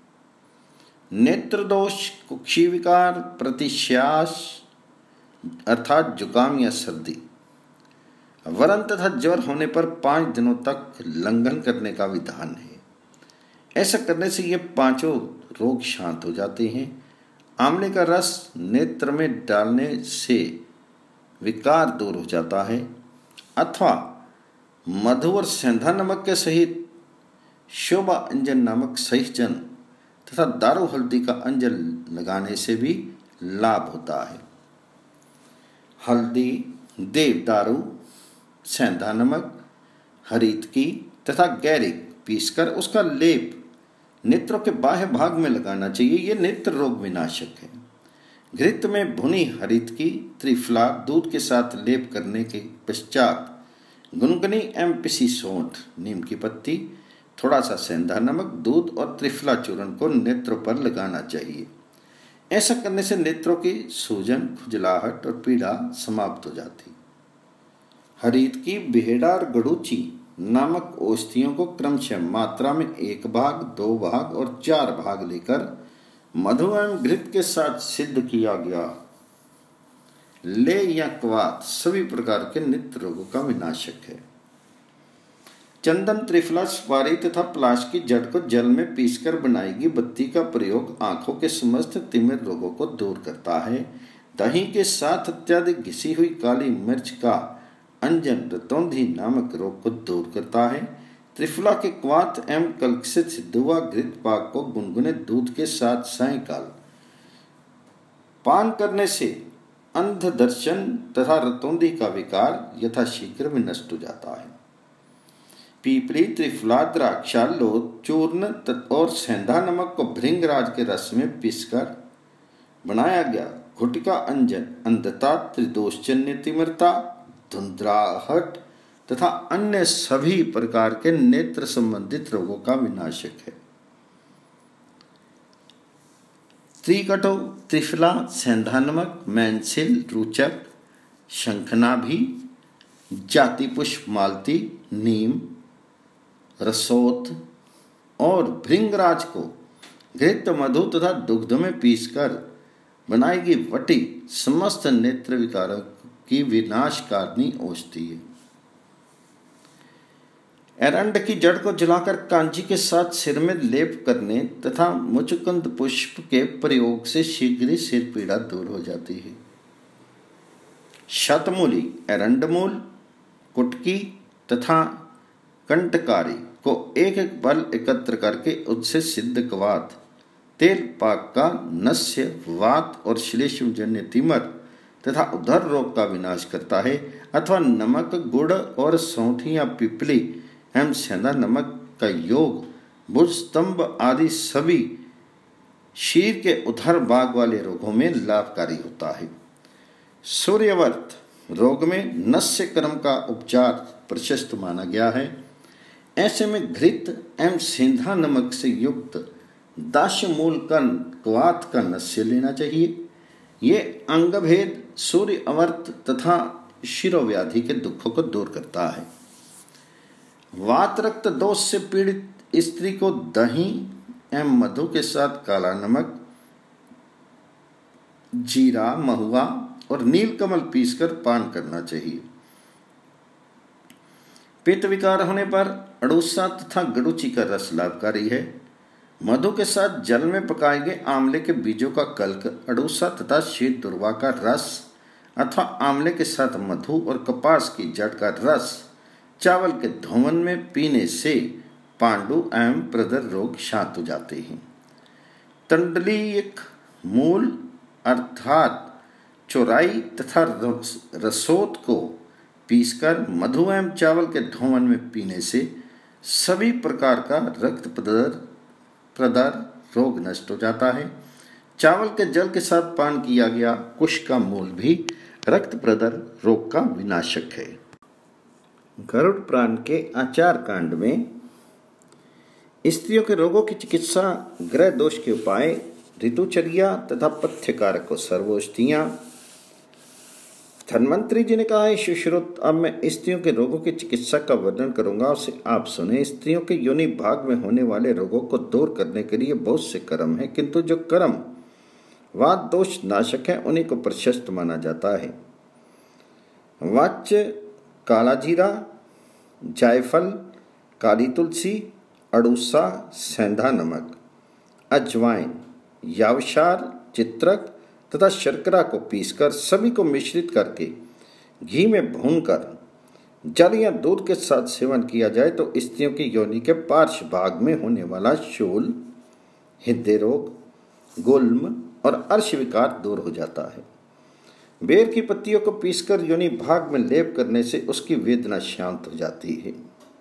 नेत्र दोष, कुक्षी विकार, प्रतिश्यास अर्थात जुकाम या सर्दी, वरन तथा ज्वर होने पर 5 दिनों तक लंघन करने का विधान है। ऐसा करने से ये पांचों रोग शांत हो जाते हैं। आंवले का रस नेत्र में डालने से विकार दूर हो जाता है, अथवा मधु और सेंधा नमक के सहित शोभा अंजन नामक सहीजन तथा दारू हल्दी का अंजन लगाने से भी लाभ होता है। हल्दी, देवदारू, सेंधा नमक, हरितकी तथा गैरिक पीसकर उसका लेप नेत्रों के बाह्य भाग में लगाना चाहिए। यह नेत्र रोग विनाशक है। घृत में भुनी हरितकी, त्रिफला दूध के साथ लेप करने के पश्चात गुनगुनी एवं पिसी सौंठ, नीम की पत्ती, थोड़ा सा सेंधा नमक, दूध और त्रिफला चूर्ण को नेत्रों पर लगाना चाहिए। ऐसा करने से नेत्रों की सूजन, खुजलाहट और पीड़ा समाप्त हो जाती। हरितकी, बेहड़ा और गड़ूची नामक औषधियों को क्रमशः मात्रा में 1 भाग, 2 भाग और 4 भाग लेकर मधु एवं घृत के साथ सिद्ध किया गया ले या क्वाथ सभी प्रकार के नित्य रोगों का विनाशक है। चंदन, त्रिफला, सुपारी तथा पलाश की जड़ को जल में पीसकर बनाई गई बत्ती का प्रयोग आंखों के समस्त तिमिर रोगों को दूर करता है। दही के साथ अत्यधिक घिसी हुई काली मिर्च का अंजन रतौंधी नामक रोग को दूर करता है। त्रिफला के क्वाथ एवं कल्क से सिद्ध हुआ घृत पाक को गुनगुने दूध के साथ सायंकाल पान करने से अंध दर्शन तथा रतौंधी का विकार यथाशीघ्र में नष्ट हो जाता है। पीपली, त्रिफला, द्राक्षा, लोथ चूर्ण और सेंधा नमक को भृंगराज के रस में पीसकर बनाया गया घुटका अंजन अंधता, त्रिदोषजन्य तिमिरता, धुंधराहट तथा अन्य सभी प्रकार के नेत्र संबंधित रोगों का विनाशक है। त्रिकटो, त्रिफला, सेंधा नमक, मैनसिल, रुचक, शंखनाभि, जाति पुष्प, मालती, नीम, रसोत और भृंगराज को घृत, मधु तथा दुग्ध में पीसकर बनाई गई वटी समस्त नेत्र विकारों की विनाशकारिणी औषधि है। एरंड की जड़ को जलाकर कांजी के साथ सिर में लेप करने तथा मुचकुंद पुष्प के प्रयोग से शीघ्र ही सिर पीड़ा दूर हो जाती है। शतमूली, एरंडमूल, कुटकी तथा कंटकारी को एक एक बल एकत्र करके उससे सिद्ध क्वाथ तेल पाक का नस्य, वात और श्लेष्म जन्य तिमर तथा उदर रोग का विनाश करता है, अथवा नमक, गुड़ और सौंठ या पिपली एवं सेंधा नमक का योग भुज स्तंभ आदि सभी शीर के उधर भाग वाले रोगों में लाभकारी होता है। सूर्यवर्त रोग में नस्य कर्म का उपचार प्रशस्त माना गया है। ऐसे में घृत एवं सेंधा नमक से युक्त दाशमूल का क्वाथ का नस्य लेना चाहिए। ये अंगभेद, सूर्य अवर्त तथा शिरोव्याधि के दुखों को दूर करता है। वात रक्त दोष से पीड़ित स्त्री को दही एवं मधु के साथ काला नमक, जीरा, महुआ और नीलकमल पीसकर पान करना चाहिए। पित्त विकार होने पर अड़ूसा तथा गड़ूची का रस लाभकारी है। मधु के साथ जल में पकाए गए आंवले के बीजों का कल्क, अड़ूसा तथा शीत दुर्वा का रस अथवा आंवले के साथ मधु और कपास की जड़ का रस चावल के धोवन में पीने से पांडु एवं प्रदर रोग शांत हो जाते हैं। तंडलीक मूल अर्थात चौराई तथा रसोत को पीसकर मधु एवं चावल के धोवन में पीने से सभी प्रकार का रक्त प्रदर रोग नष्ट हो जाता है। चावल के जल के साथ पान किया गया कुश का मूल भी रक्त प्रदर रोग का विनाशक है। गरुड़ पुराण के आचार कांड में स्त्रियों के रोगों की चिकित्सा, ग्रह दोष के उपाय, ऋतुचर्या तथा पथ्य कारक को सर्वोष्ठियां। धन्वंतरी जी ने कहा है, सुश्रुत, अब मैं स्त्रियों के रोगों की चिकित्सा का वर्णन करूंगा, उसे आप सुने। स्त्रियों के योनि भाग में होने वाले रोगों को दूर करने के लिए बहुत से कर्म हैं, किंतु जो कर्म वात दोष नाशक है उन्हीं को प्रशस्त माना जाता है। वाच्य काला जीरा, जायफल, काली तुलसी, अड़ूसा, सेंधा नमक, अजवाइन, यावशार, चित्रक तथा शर्करा को पीसकर सभी को मिश्रित करके घी में भूनकर जल या दूध के साथ सेवन किया जाए तो स्त्रियों की योनि के पार्श्व भाग में होने वाला शूल, हृदय रोग, गुल्म और अर्श विकार दूर हो जाता है। बेर की पत्तियों को पीसकर योनि भाग में लेप करने से उसकी वेदना शांत हो जाती है।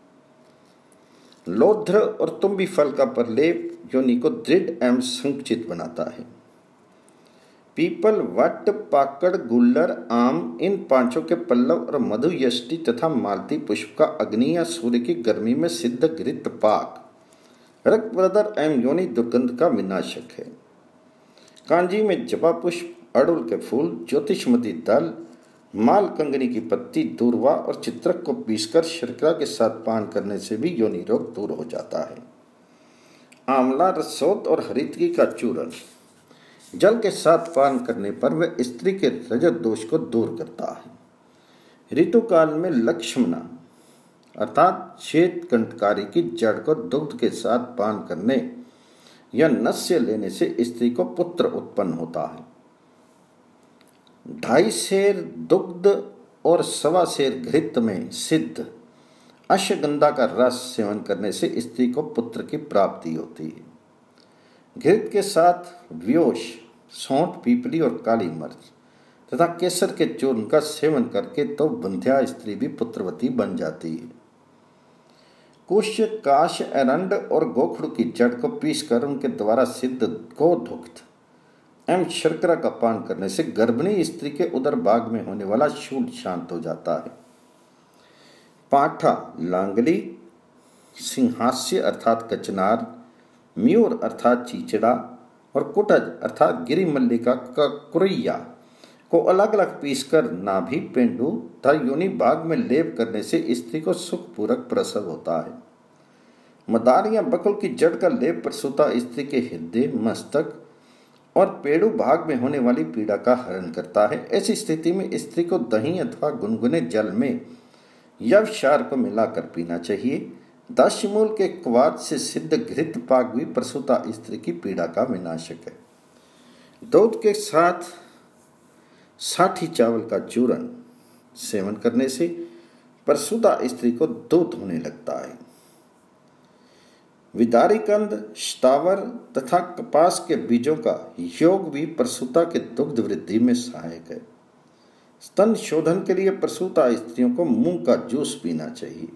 लोध्र और तुम्बी फल का प्रलेप योनि को दृढ़ एवं संकुचित बनाता है। पीपल, वट, पाकड़, गुल्लर, आम, इन पांचों के पल्लव और मधु, यष्टि तथा मालती पुष्प का अग्नि या सूर्य की गर्मी में सिद्ध घृत पाक रक्त प्रदर एवं योनि दुर्गंध का विनाशक है। कांजी में जपा पुष्प, अड़ुल के फूल, ज्योतिषमती दल, माल कंगनी की पत्ती, दूर्वा और चित्रक को पीसकर शर्करा के साथ पान करने से भी योनि रोग दूर हो जाता है। आंवला, रसोत और हरितकी का चूर्ण जल के साथ पान करने पर वह स्त्री के रजत दोष को दूर करता है। ऋतुकाल में लक्ष्मणा अर्थात श्वेत कंटकारी की जड़ को दुग्ध के साथ पान करने या नस्य लेने से स्त्री को पुत्र उत्पन्न होता है। 2.5 सेर दुग्ध और 1.25 सेर घृत में सिद्ध अश्वगंधा का रस सेवन करने से स्त्री को पुत्र की प्राप्ति होती है। घृत के साथ व्योश, सौंठ, पीपली और काली मिर्च तथा केसर के चूर्ण का सेवन करके तो बंध्या स्त्री भी पुत्रवती बन जाती है। कुश, काश, एरंड और गोखड़ू की जड़ को पीसकर उनके द्वारा सिद्ध गोधुक्त एवं शर्करा का पान करने से गर्भिणी स्त्री के उदर भाग में होने वाला शूल शांत हो जाता है। पाठा, लांगली, सिंहास्य अर्थात कचनार, म्यूर अर्थात चीचड़ा और कुटज अर्थात गिरी मल्लिका का कुरैया को अलग अलग पीसकर नाभि, पेंडू तथा योनि भाग में लेप करने से स्त्री को सुखपूर्वक प्रसव होता है। मदार या बकुल की जड़ का लेप प्रसूता स्त्री के हृदय, मस्तक और पेड़ू भाग में होने वाली पीड़ा का हरण करता है। ऐसी स्थिति में स्त्री को दही अथवा गुनगुने जल में यवक्षार को मिलाकर पीना चाहिए। दाष्यमूल के क्वाथ से सिद्ध घृत पाक भी प्रसूता स्त्री की पीड़ा का विनाशक है। दूध के साथ साठी चावल का चूर्ण सेवन करने से प्रसूता स्त्री को दूध होने लगता है। विदारी कंद, स्थावर तथा कपास के बीजों का योग भी प्रसूता के दुग्ध वृद्धि में सहायक है। स्तन शोधन के लिए प्रसूता स्त्रियों को मूंग का जूस पीना चाहिए।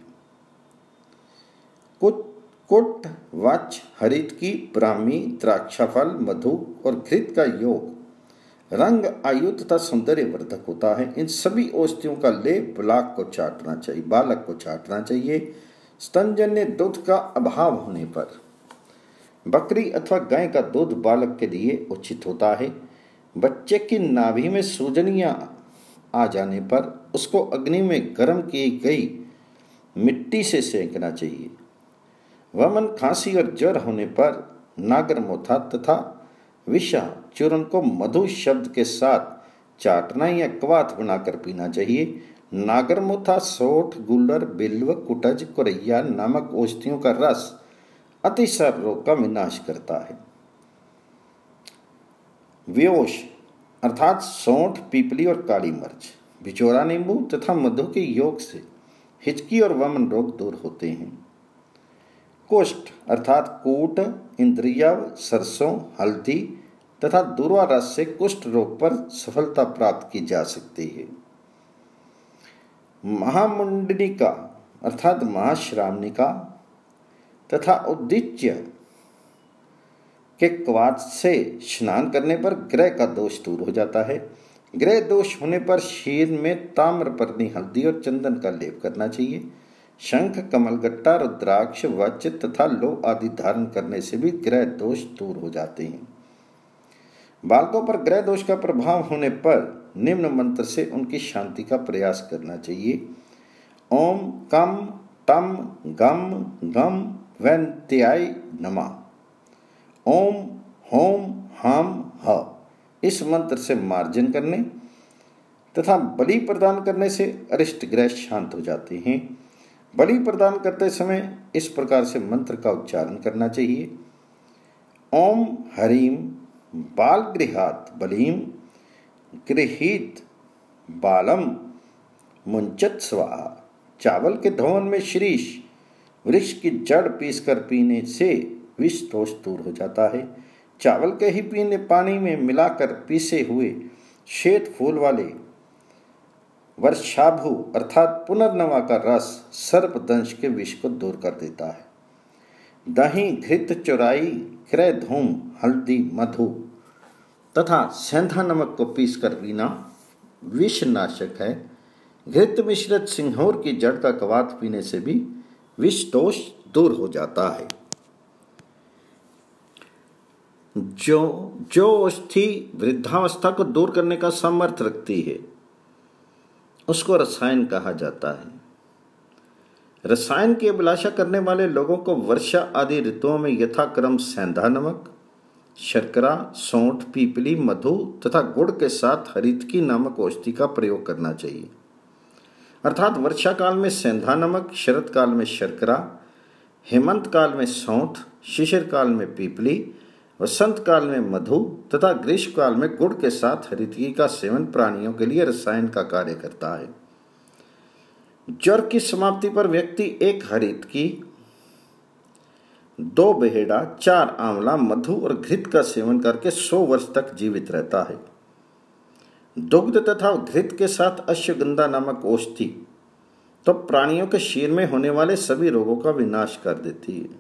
कुट, वाच, हरितकी, ब्राह्मी, द्राक्षाफल, मधु और घृत का योग रंग, आयु तथा सौंदर्य वर्धक होता है। इन सभी औषधियों का लेप बालक को चाटना चाहिए। स्तनजन्य दूध का अभाव होने पर बकरी अथवा गाय का दूध बालक के लिए उचित होता है। बच्चे की नाभि में सूजनियां आ जाने पर उसको अग्नि में गर्म की गई मिट्टी से सेंकना चाहिए। वमन, खांसी और ज्वर होने पर नागरमोथा तथा विषा चूर्ण को मधु शब्द के साथ चाटना या क्वाथ बनाकर पीना चाहिए। नागरमोथा, सोठ, गुल्लर, बिल्व, कुटज, कोरैया नामक औषधियों का रस अतिसार रोग का विनाश करता है। व्योष अर्थात सौंठ, पीपली और काली मिर्च, बिचौरा नींबू तथा मधु के योग से हिचकी और वमन रोग दूर होते हैं। कुष्ठ अर्थात कूट, इंद्रियव, सरसों, हल्दी तथा दूर्वा रस से कुष्ठ रोग पर सफलता प्राप्त की जा सकती है। महामुंडनिका अर्थात महाश्रावणिका तथा उद्दिच्य के क्वाथ से स्नान करने पर ग्रह का दोष दूर हो जाता है। ग्रह दोष होने पर शीर में ताम्रपर्णी, हल्दी और चंदन का लेप करना चाहिए। शंख, कमलगट्टा, रुद्राक्ष, वज्र तथा लौह आदि धारण करने से भी ग्रह दोष दूर हो जाते हैं। बालकों पर ग्रह दोष का प्रभाव होने पर निम्न मंत्र से उनकी शांति का प्रयास करना चाहिए। ओम कम टम गम गम वैन्त्याय नमः। ओम होम हम ह इस मंत्र से मार्जन करने तथा बलि प्रदान करने से अरिष्ट ग्रह शांत हो जाते हैं। बलि प्रदान करते समय इस प्रकार से मंत्र का उच्चारण करना चाहिए। ओम हरीम बाल गृहात बलीम गृहीत बालम मुंचत स्वाहा। चावल के धोवन में शीरीष वृक्ष की जड़ पीसकर पीने से विष दोष दूर हो जाता है। चावल के ही पीने पानी में मिलाकर पीसे हुए श्वेत फूल वाले वर्षाभु अर्थात पुनर्नवा का रस सर्पदंश के विष को दूर कर देता है। दही, घृत, चौराई, क्रय धूम, हल्दी, मधु तथा सेंधा नमक को पीसकर पीना विषनाशक है। घृत मिश्रित सिंघोर की जड़ का कवाथ पीने से भी विष दोष दूर हो जाता है। जो औषधि वृद्धावस्था को दूर करने का सामर्थ्य रखती है उसको रसायन कहा जाता है। रसायन की अभिलाषा करने वाले लोगों को वर्षा आदि ऋतुओं में यथाक्रम सेंधा नमक, शर्करा, सौंठ, पीपली, मधु तथा गुड़ के साथ हरितकी नामक औषधि का प्रयोग करना चाहिए। अर्थात वर्षा काल में सेंधा नमक, शरत काल में शर्करा, हेमंत काल में सौंठ, शिशिर काल में पीपली, वसंत काल में मधु तथा ग्रीष्म काल में गुड़ के साथ हरितकी का सेवन प्राणियों के लिए रसायन का कार्य करता है। ज्वर की समाप्ति पर व्यक्ति 1 हरितकी, 2 बेहेड़ा, 4 आंवला, मधु और घृत का सेवन करके 100 वर्ष तक जीवित रहता है। दुग्ध तथा घृत के साथ अश्वगंधा नामक औषधि तो प्राणियों के शीर में होने वाले सभी रोगों का विनाश कर देती है।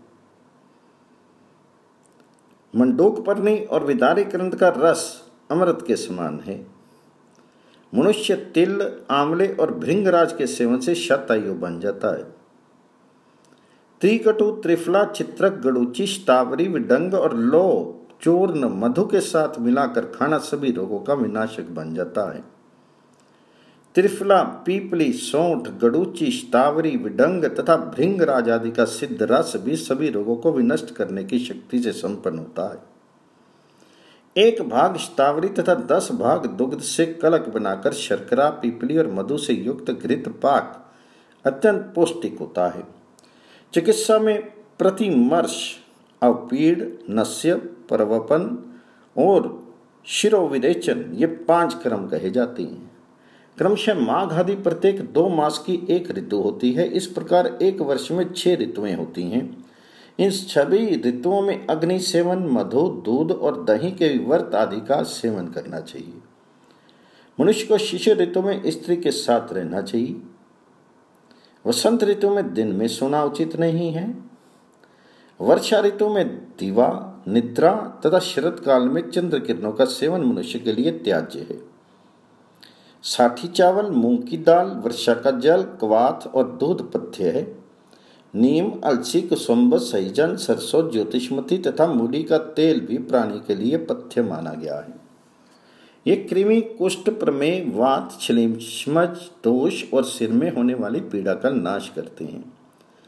मंडूकपर्णी और विदारीकृत का रस अमृत के समान है। मनुष्य तिल, आंवले और भृंगराज के सेवन से शतायु बन जाता है। त्रिकटु, त्रिफला, चित्रक, गड़ूची, स्टावरी, विडंग और लो चूर्ण मधु के साथ मिलाकर खाना सभी रोगों का विनाशक बन जाता है। त्रिफला, पीपली, सौंठ, गड़ूची, स्टावरी, विडंग तथा भृंगराज आदि का सिद्ध रस भी सभी रोगों को विनष्ट करने की शक्ति से संपन्न होता है। 1 भाग स्टावरी तथा 10 भाग दुग्ध से कलक बनाकर शर्करा, पीपली और मधु से युक्त घृत पाक अत्यंत पौष्टिक होता है। चिकित्सा में प्रतिमर्श, अवपीड़, नस्य, परवपन और शिरोविरेचन ये 5 क्रम कहे जाते हैं। क्रमशः माघ आदि प्रत्येक 2 मास की 1 ऋतु होती है। इस प्रकार 1 वर्ष में 6 ऋतुएं होती हैं। इन सभी ऋतुओं में अग्नि सेवन, मधु, दूध और दही के व्रत आदि का सेवन करना चाहिए। मनुष्य को शिशिर ऋतु में स्त्री के साथ रहना चाहिए। वसंत ऋतु में दिन में सोना उचित नहीं है। वर्षा ऋतु में दीवा, निद्रा तथा शरत काल में चंद्र किरणों का सेवन मनुष्य के लिए त्याज्य है। साठी चावल, मूंग की दाल, वर्षा का जल, क्वाथ और दूध पथ्य है। नीम, अलसी, कुसुम्भ, सहीजन, सरसों, ज्योतिषमती तथा मूली का तेल भी प्राणी के लिए पथ्य माना गया है। ये कृमि, कुष्ठ, प्रमेह, वात, श्लेष्मज दोष और सिर में होने वाली पीड़ा का नाश करते हैं।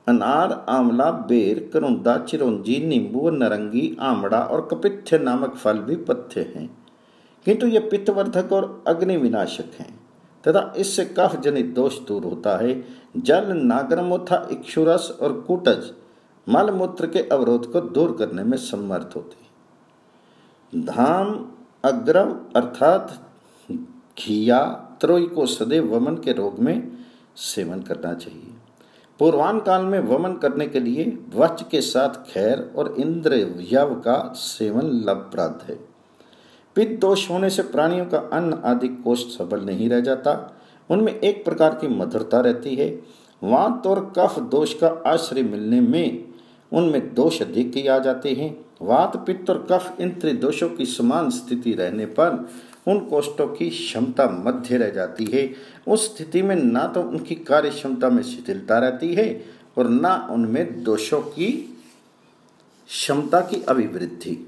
अनार, आंवला, बेर, करुंदा, चिरौंजी, नींबू, नारंगी, आमड़ा और कपित्थ नामक फल भी पथ्य हैं, किंतु ये पित्तवर्धक और अग्नि विनाशक हैं तथा इससे कफ जनित दोष दूर होता है। जल, नागरमोथा, इक्षुरस और कूटज मल मूत्र के अवरोध को दूर करने में समर्थ होते हैं। धाम, अग्रव अर्थात घिया, त्रोई को सदैव वमन के रोग में सेवन करना चाहिए। पूर्वान काल में वमन करने के लिए वच के साथ खैर और इंद्र यव का सेवन लाभप्रद है। पित्त दोष होने से प्राणियों का अन्न आदि कोष्ठ सबल नहीं रह जाता, उनमें एक प्रकार की मधुरता रहती है। वात और कफ दोष का आश्रय मिलने में उनमें दोष अधिक ही आ जाते हैं। वात, पित्त और कफ इन त्रिदोषों की समान स्थिति रहने पर उन कोष्ठों की क्षमता मध्य रह जाती है। उस स्थिति में ना तो उनकी कार्य क्षमता में शिथिलता रहती है और ना उनमें दोषों की क्षमता की अभिवृद्धि।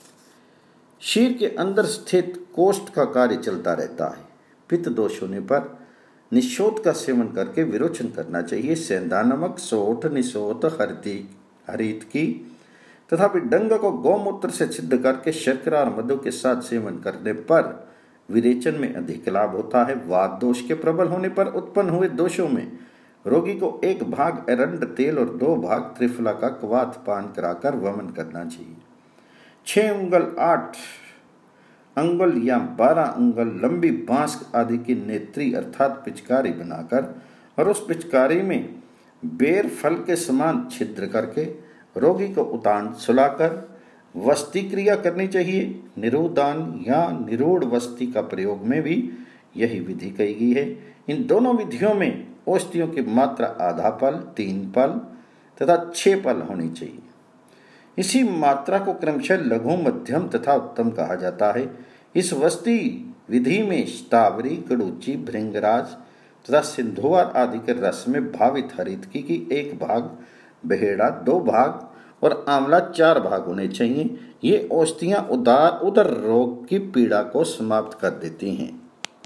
शीर के अंदर स्थित कोष्ठ का कार्य चलता रहता है। पित्त दोष होने पर निशोथ का सेवन करके विरोचन करना चाहिए। सेंधा नमक, सोठ, निशोथ, हरित की तथा डंग को गौमूत्र से सिद्ध करके शर्करा और मधु के साथ सेवन करने पर विरेचन में अधिक लाभ होता है। वात दोष के प्रबल होने पर उत्पन्न हुए दोषों में रोगी को 1 भाग एरंड तेल और 2 भाग त्रिफला का क्वाथ पान कराकर वमन करना चाहिए। 6 उंगल, 8 अंगुल या 12 अंगुल लंबी बांस आदि की नेत्री अर्थात पिचकारी बनाकर और उस पिचकारी में बेर फल के समान छिद्र करके रोगी को उतान सुलाकर वस्ती क्रिया करनी चाहिए। निरूदान या निरूढ़ वस्ती का प्रयोग में भी यही विधि कही गई है। इन दोनों विधियों में औषधियों की मात्रा आधा पल, 3 पल तथा 6 पल होनी चाहिए। इसी मात्रा को क्रमशः लघु, मध्यम तथा उत्तम कहा जाता है। इस वस्ती विधि में स्टावरी, गड़ूची, भृंगराज तथा सिंधुआर आदि के रस में भावित हरितकी की 1 भाग, बहेड़ा 2 भाग और आंवला 4 भाग होने चाहिए। ये औषधियां उदर रोग की पीड़ा को समाप्त कर देती हैं।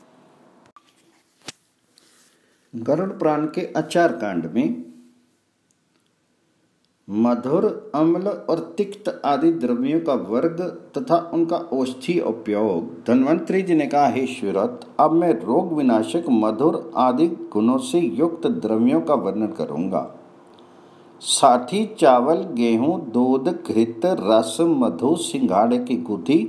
गरुड़ पुराण के आचार कांड में मधुर, अम्ल और तिक्त आदि द्रव्यों का वर्ग तथा उनका औषधीय उपयोग धन्वंतरी जी ने कहा, हे श्रीरथ, अब मैं रोग विनाशक मधुर आदि गुणों से युक्त द्रव्यों का वर्णन करूंगा। साठी, चावल, गेहूं, दूध, घृत, रस, मधु, सिंघाड़े की गुधी,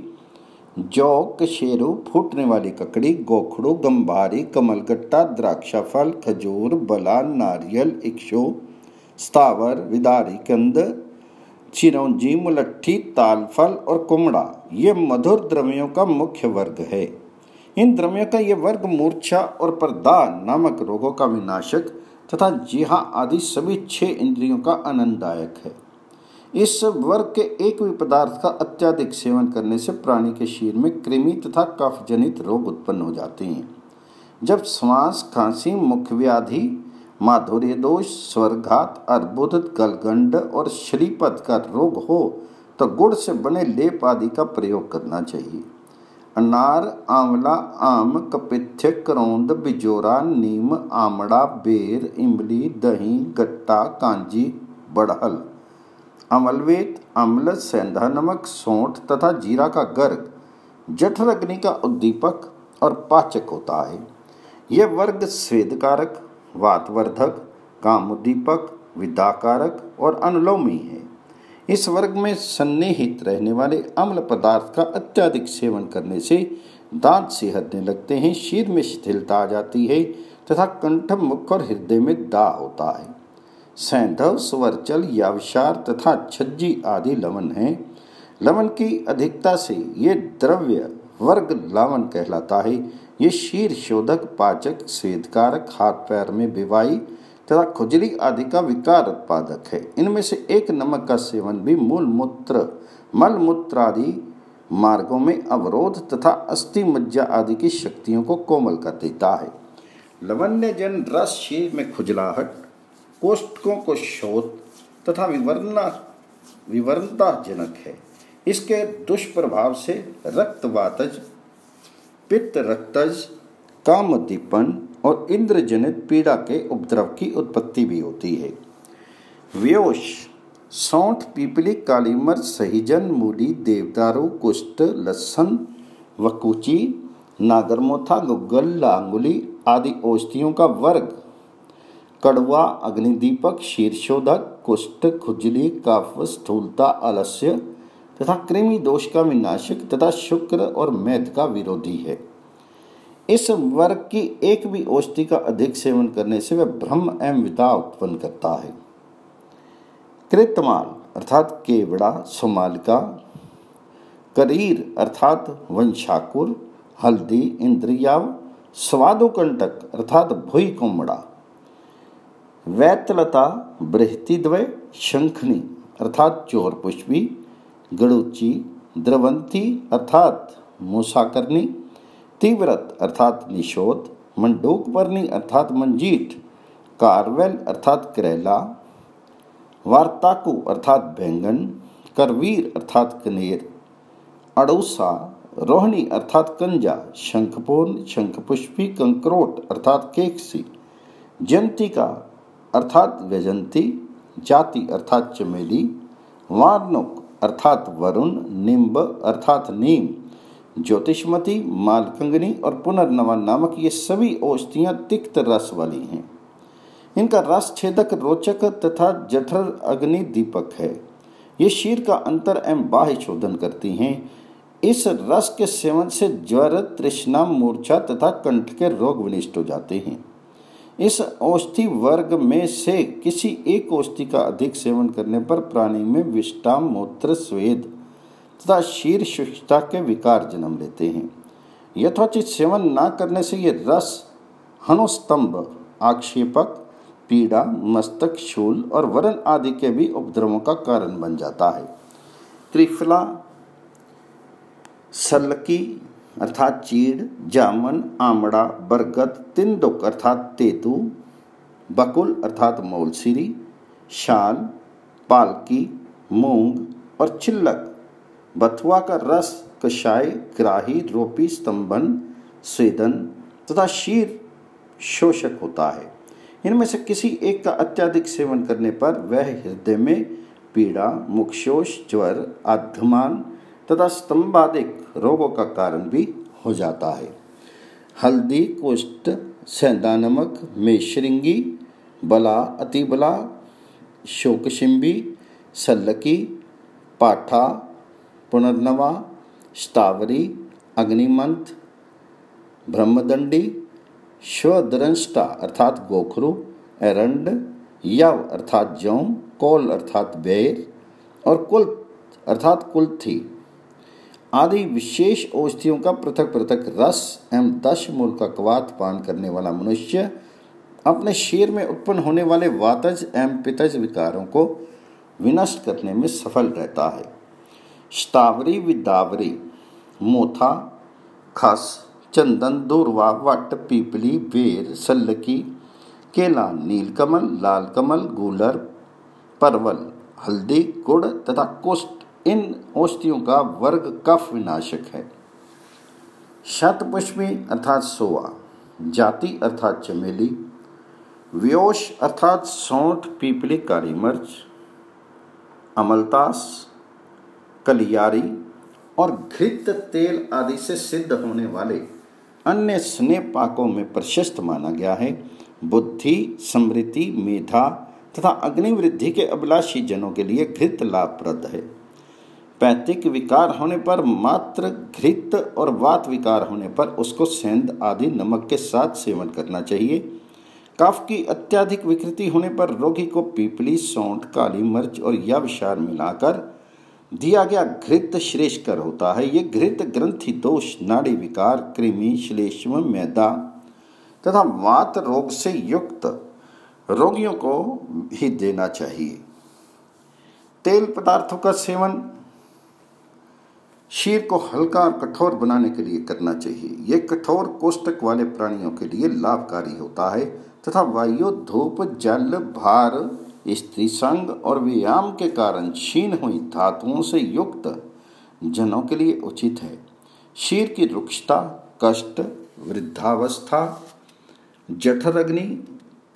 जौ, कशेरू, फूटने वाली ककड़ी, गोखड़ू, गंभारी, कमलगट्टा, द्राक्षा फल, खजूर, बला, नारियल, इक्षु, स्थावर, विदारी कंद, चिरौंजी, मुलट्ठी, तालफल और कुमड़ा ये मधुर द्रव्यों का मुख्य वर्ग है। इन द्रव्यों का ये वर्ग मूर्छा और प्रदाह नामक रोगों का विनाशक तथा जिहा आदि सभी 6 इंद्रियों का आनंददायक है। इस वर्ग के एक भी पदार्थ का अत्यधिक सेवन करने से प्राणी के शरीर में कृमि तथा कफ जनित रोग उत्पन्न हो जाते हैं। जब श्वास, खांसी, मुख व्याधि, माधुर्य दोष, स्वरघात, अर्बुद, गलगंड और श्रीपद का रोग हो तो गुड़ से बने लेप आदि का प्रयोग करना चाहिए। अनार, आंवला, आम, कपित्थ, करौंद, बिजोरा, नीम, आमड़ा, बेर, इमली, दही, गट्टा, कांजी, बड़हल, अमलवेत, अम्ल, सेंधा नमक, सौंठ तथा जीरा का गर्ग जठर अग्नि का उद्दीपक और पाचक होता है। यह वर्ग स्वेदकारक, वातवर्धक, कामोद्दीपक, विदाकारक और अनुलोमी है। इस वर्ग में सन्निहित रहने वाले अम्ल पदार्थ का अत्यधिक सेवन करने से दांत सिहरने लगते हैं, शीर में शिथिलता आ जाती है तथा कंठ, मुख और हृदय में दाह होता है। सैंधव, स्वरचल, यावशार तथा छज्जी आदि लवण हैं। लवण की अधिकता से ये द्रव्य वर्ग लावण कहलाता है। ये शीर शोधक, पाचक, स्वेदकारक, हाथ पैर में बीमारी तथा खुजली आदि का विकार उत्पादक है। इनमें से एक नमक का सेवन भी मल मूत्र आदि मार्गों में अवरोध तथा अस्थि मज्जा आदि की शक्तियों को कोमल कर देता है। लवण्यजन रस शरीर में खुजलाहट, कोष्ठकों को शोथ तथा विवरणताजनक है। इसके दुष्प्रभाव से रक्तवातज, पित्त रक्तज, कामोद्दीपन और इंद्रजनित पीड़ा के उपद्रव की उत्पत्ति भी होती है। व्योष सौंठ, पीपली, काली मिर्च, सहीजन, मूली, देवदारू, कुष्ठ, लहसुन, वकुची, नागरमोथा, गुग्गल, लांगुली आदि औषधियों का वर्ग। कड़वा, अग्निदीपक, शीर्षोधक, कुष्ठ, खुजली, कफ, स्थूलता, आलस्य तथा कृमि दोष का विनाशक तथा शुक्र और मेद का विरोधी है। इस वर्ग की एक भी औषधि का अधिक सेवन करने से वह भ्रम एवं विदा उत्पन्न करता है। कृतमाल अर्थात केवड़ा, सोमालिका, करीर अर्थात वंशाकुर, हल्दी, इंद्रियाव, स्वादुकंटक अर्थात भुई कोमड़ा, वैतलता, बृहतिद्वय, शंखनी अर्थात चोर पुष्पी, गड़ुची, द्रवंती अर्थात मूसाकर्णी, तीव्रत अर्थात निशोध, मंडूकपर्णी अर्थात मंजीठ, कारवेल अर्थात करेला, वार्ताकु अर्थात बैंगन, करवीर अर्थात कनेर, अड़ूसा, रोहिणी अर्थात कंजा, शंखपोल, शंखपुष्पी, कंकरोट अर्थात केकसी, जंतिका अर्थात वैजंती, जाति अर्थात चमेली, वार्नुक अर्थात वरुण, निम्ब अर्थात नीम, ज्योतिषमती, मालकंगनी और पुनर्नवा नामक ये सभी औषधियाँ तिक्त रस वाली हैं। इनका रस छेदक, रोचक तथा जठर अग्नि दीपक है। ये शीर का अंतर एवं बाह्य शोधन करती हैं। इस रस के सेवन से ज्वर, तृष्णा, मूर्छा तथा कंठ के रोग विनष्ट हो जाते हैं। इस औषधि वर्ग में से किसी एक औषधि का अधिक सेवन करने पर प्राणी में विष्ठा, मूत्र, स्वेद तथा शीर शुष्कता के विकार जन्म लेते हैं। यथोचित सेवन न करने से ये रस हनुस्तंभ, आक्षेपक, पीड़ा, मस्तक, शूल और वरण आदि के भी उपद्रवों का कारण बन जाता है। त्रिफला, सल्लकी अर्थात चीड़, जामन, आमड़ा, बरगद, तिंदुक अर्थात तेतु, बकुल अर्थात मौलसिरी, शाल, पालकी, मूंग और चिल्लक, बथुआ का रस, कषाय, ग्राही, रोपी, स्तंभन, स्वेदन तथा शीर शोषक होता है। इनमें से किसी एक का अत्यधिक सेवन करने पर वह हृदय में पीड़ा, मुखशोष, ज्वर, आध्मान तथा स्तंभादिक रोगों का कारण भी हो जाता है। हल्दी, कुष्ठ, सेंधा नमक, मेषरिंगी, बला, अतिबला, शोकशिंबी, सल्लकी, पाठा, पुनर्नवा, स्तावरी, अग्निमंथ, ब्रह्मदंडी, श्वदंष्टा अर्थात गोखरू, एरंड, यव अर्थात जौ, कोल अर्थात बेर और कुल्थ अर्थात कुल्थी आदि विशेष औषधियों का पृथक पृथक रस एवं 10 मूल का कवात पान करने वाला मनुष्य अपने शरीर में उत्पन्न होने वाले वातज एवं पित्तज विकारों को विनष्ट करने में सफल रहता है। स्तावरी, विदावरी, मोथा, खस, चंदन, दूर्वा, वट, पीपली, बेर, सल्लकी, केला, नीलकमल, लाल कमल, गूलर, परवल, हल्दी, गुड़ तथा कुष्ठ इन औषधियों का वर्ग कफ विनाशक है। शतपुष्पी अर्थात सोआ, जाति अर्थात चमेली, व्योष अर्थात सौंठ, पीपली, काली मिर्च, अमलतास, कलियारी और घृत तेल आदि से सिद्ध होने वाले अन्य स्नेह पाकों में प्रशस्त माना गया है। बुद्धि, स्मृति, मेधा तथा अग्निवृद्धि के अभिलाषी जनों के लिए घृत लाभप्रद है। पैतिक विकार होने पर मात्र घृत और वात विकार होने पर उसको सेंध आदि नमक के साथ सेवन करना चाहिए। कफ की अत्यधिक विकृति होने पर रोगी को पीपली, सौंठ, काली मिर्च और यवक्षार मिलाकर दिया गया घृत श्रेष्ठकर होता है। ये घृत ग्रंथि दोष, नाड़ी विकार, कृमि, श्लेष्म, मैदा तथा वात रोग से युक्त रोगियों को ही देना चाहिए। तेल पदार्थों का सेवन शरीर को हल्का और कठोर बनाने के लिए करना चाहिए। ये कठोर कोष्ठक वाले प्राणियों के लिए लाभकारी होता है तथा वायु, धूप, जल, भार, स्त्री संग और व्यायाम के कारण क्षीण हुई धातुओं से युक्त जनों के लिए उचित है। शरीर की रुक्षता, कष्ट, वृद्धावस्था, जठर अग्नि,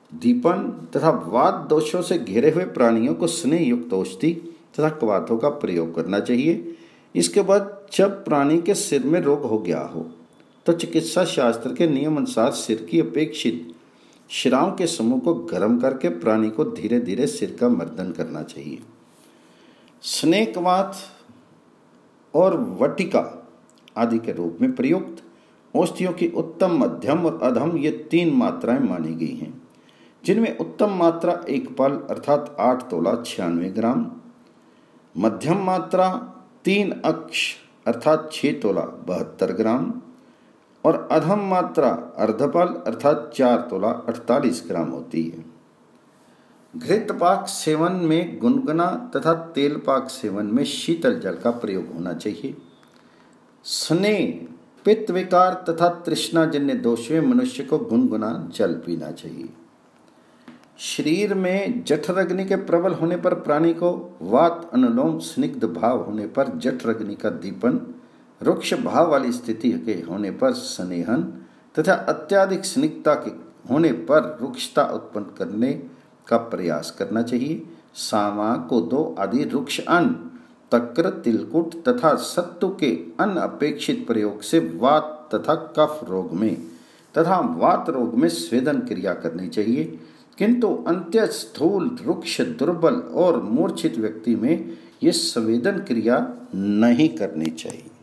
दीपन तथा वात दोषों से घिरे हुए प्राणियों को स्नेह युक्त औषधि तथा कवाथों का प्रयोग करना चाहिए। इसके बाद जब प्राणी के सिर में रोग हो गया हो तो चिकित्सा शास्त्र के नियम अनुसार सिर की अपेक्षित शिराओं के समूह को गर्म करके प्राणी को धीरे धीरे सिर का मर्दन करना चाहिए। स्नेह कवाथ और वटिका आदि के रूप में प्रयुक्त औषधियों की उत्तम, मध्यम और अधम ये 3 मात्राएं मानी गई हैं, जिनमें उत्तम मात्रा 1 पल अर्थात 8 तोला 96 ग्राम, मध्यम मात्रा 3 अक्ष अर्थात 6 तोला 72 ग्राम और अधम मात्रा अर्धपल अर्थात 4 तोला 48 ग्राम होती है। घृतपाक सेवन में गुनगुना तथा तेलपाक सेवन में शीतल जल का प्रयोग होना चाहिए। स्नेह, पित्त विकार तथा तृष्णा जन्य दोष में मनुष्य को गुनगुना जल पीना चाहिए। शरीर में जठराग्नि के प्रबल होने पर प्राणी को वात अनुलोम स्निग्ध भाव होने पर जठराग्नि का दीपन, रुक्ष भाव वाली स्थिति के होने पर स्नेहन तथा अत्याधिक स्निग्धता के होने पर रुक्षता उत्पन्न करने का प्रयास करना चाहिए। सामा, कोदो आदि रुक्ष अन्न, तक्र, तिलकुट तथा सत्तु के अनअपेक्षित प्रयोग से वात तथा कफ रोग में तथा वात रोग में स्वेदन क्रिया करनी चाहिए, किंतु अंत्य स्थूल, रुक्ष, दुर्बल और मूर्छित व्यक्ति में ये संवेदन क्रिया नहीं करनी चाहिए।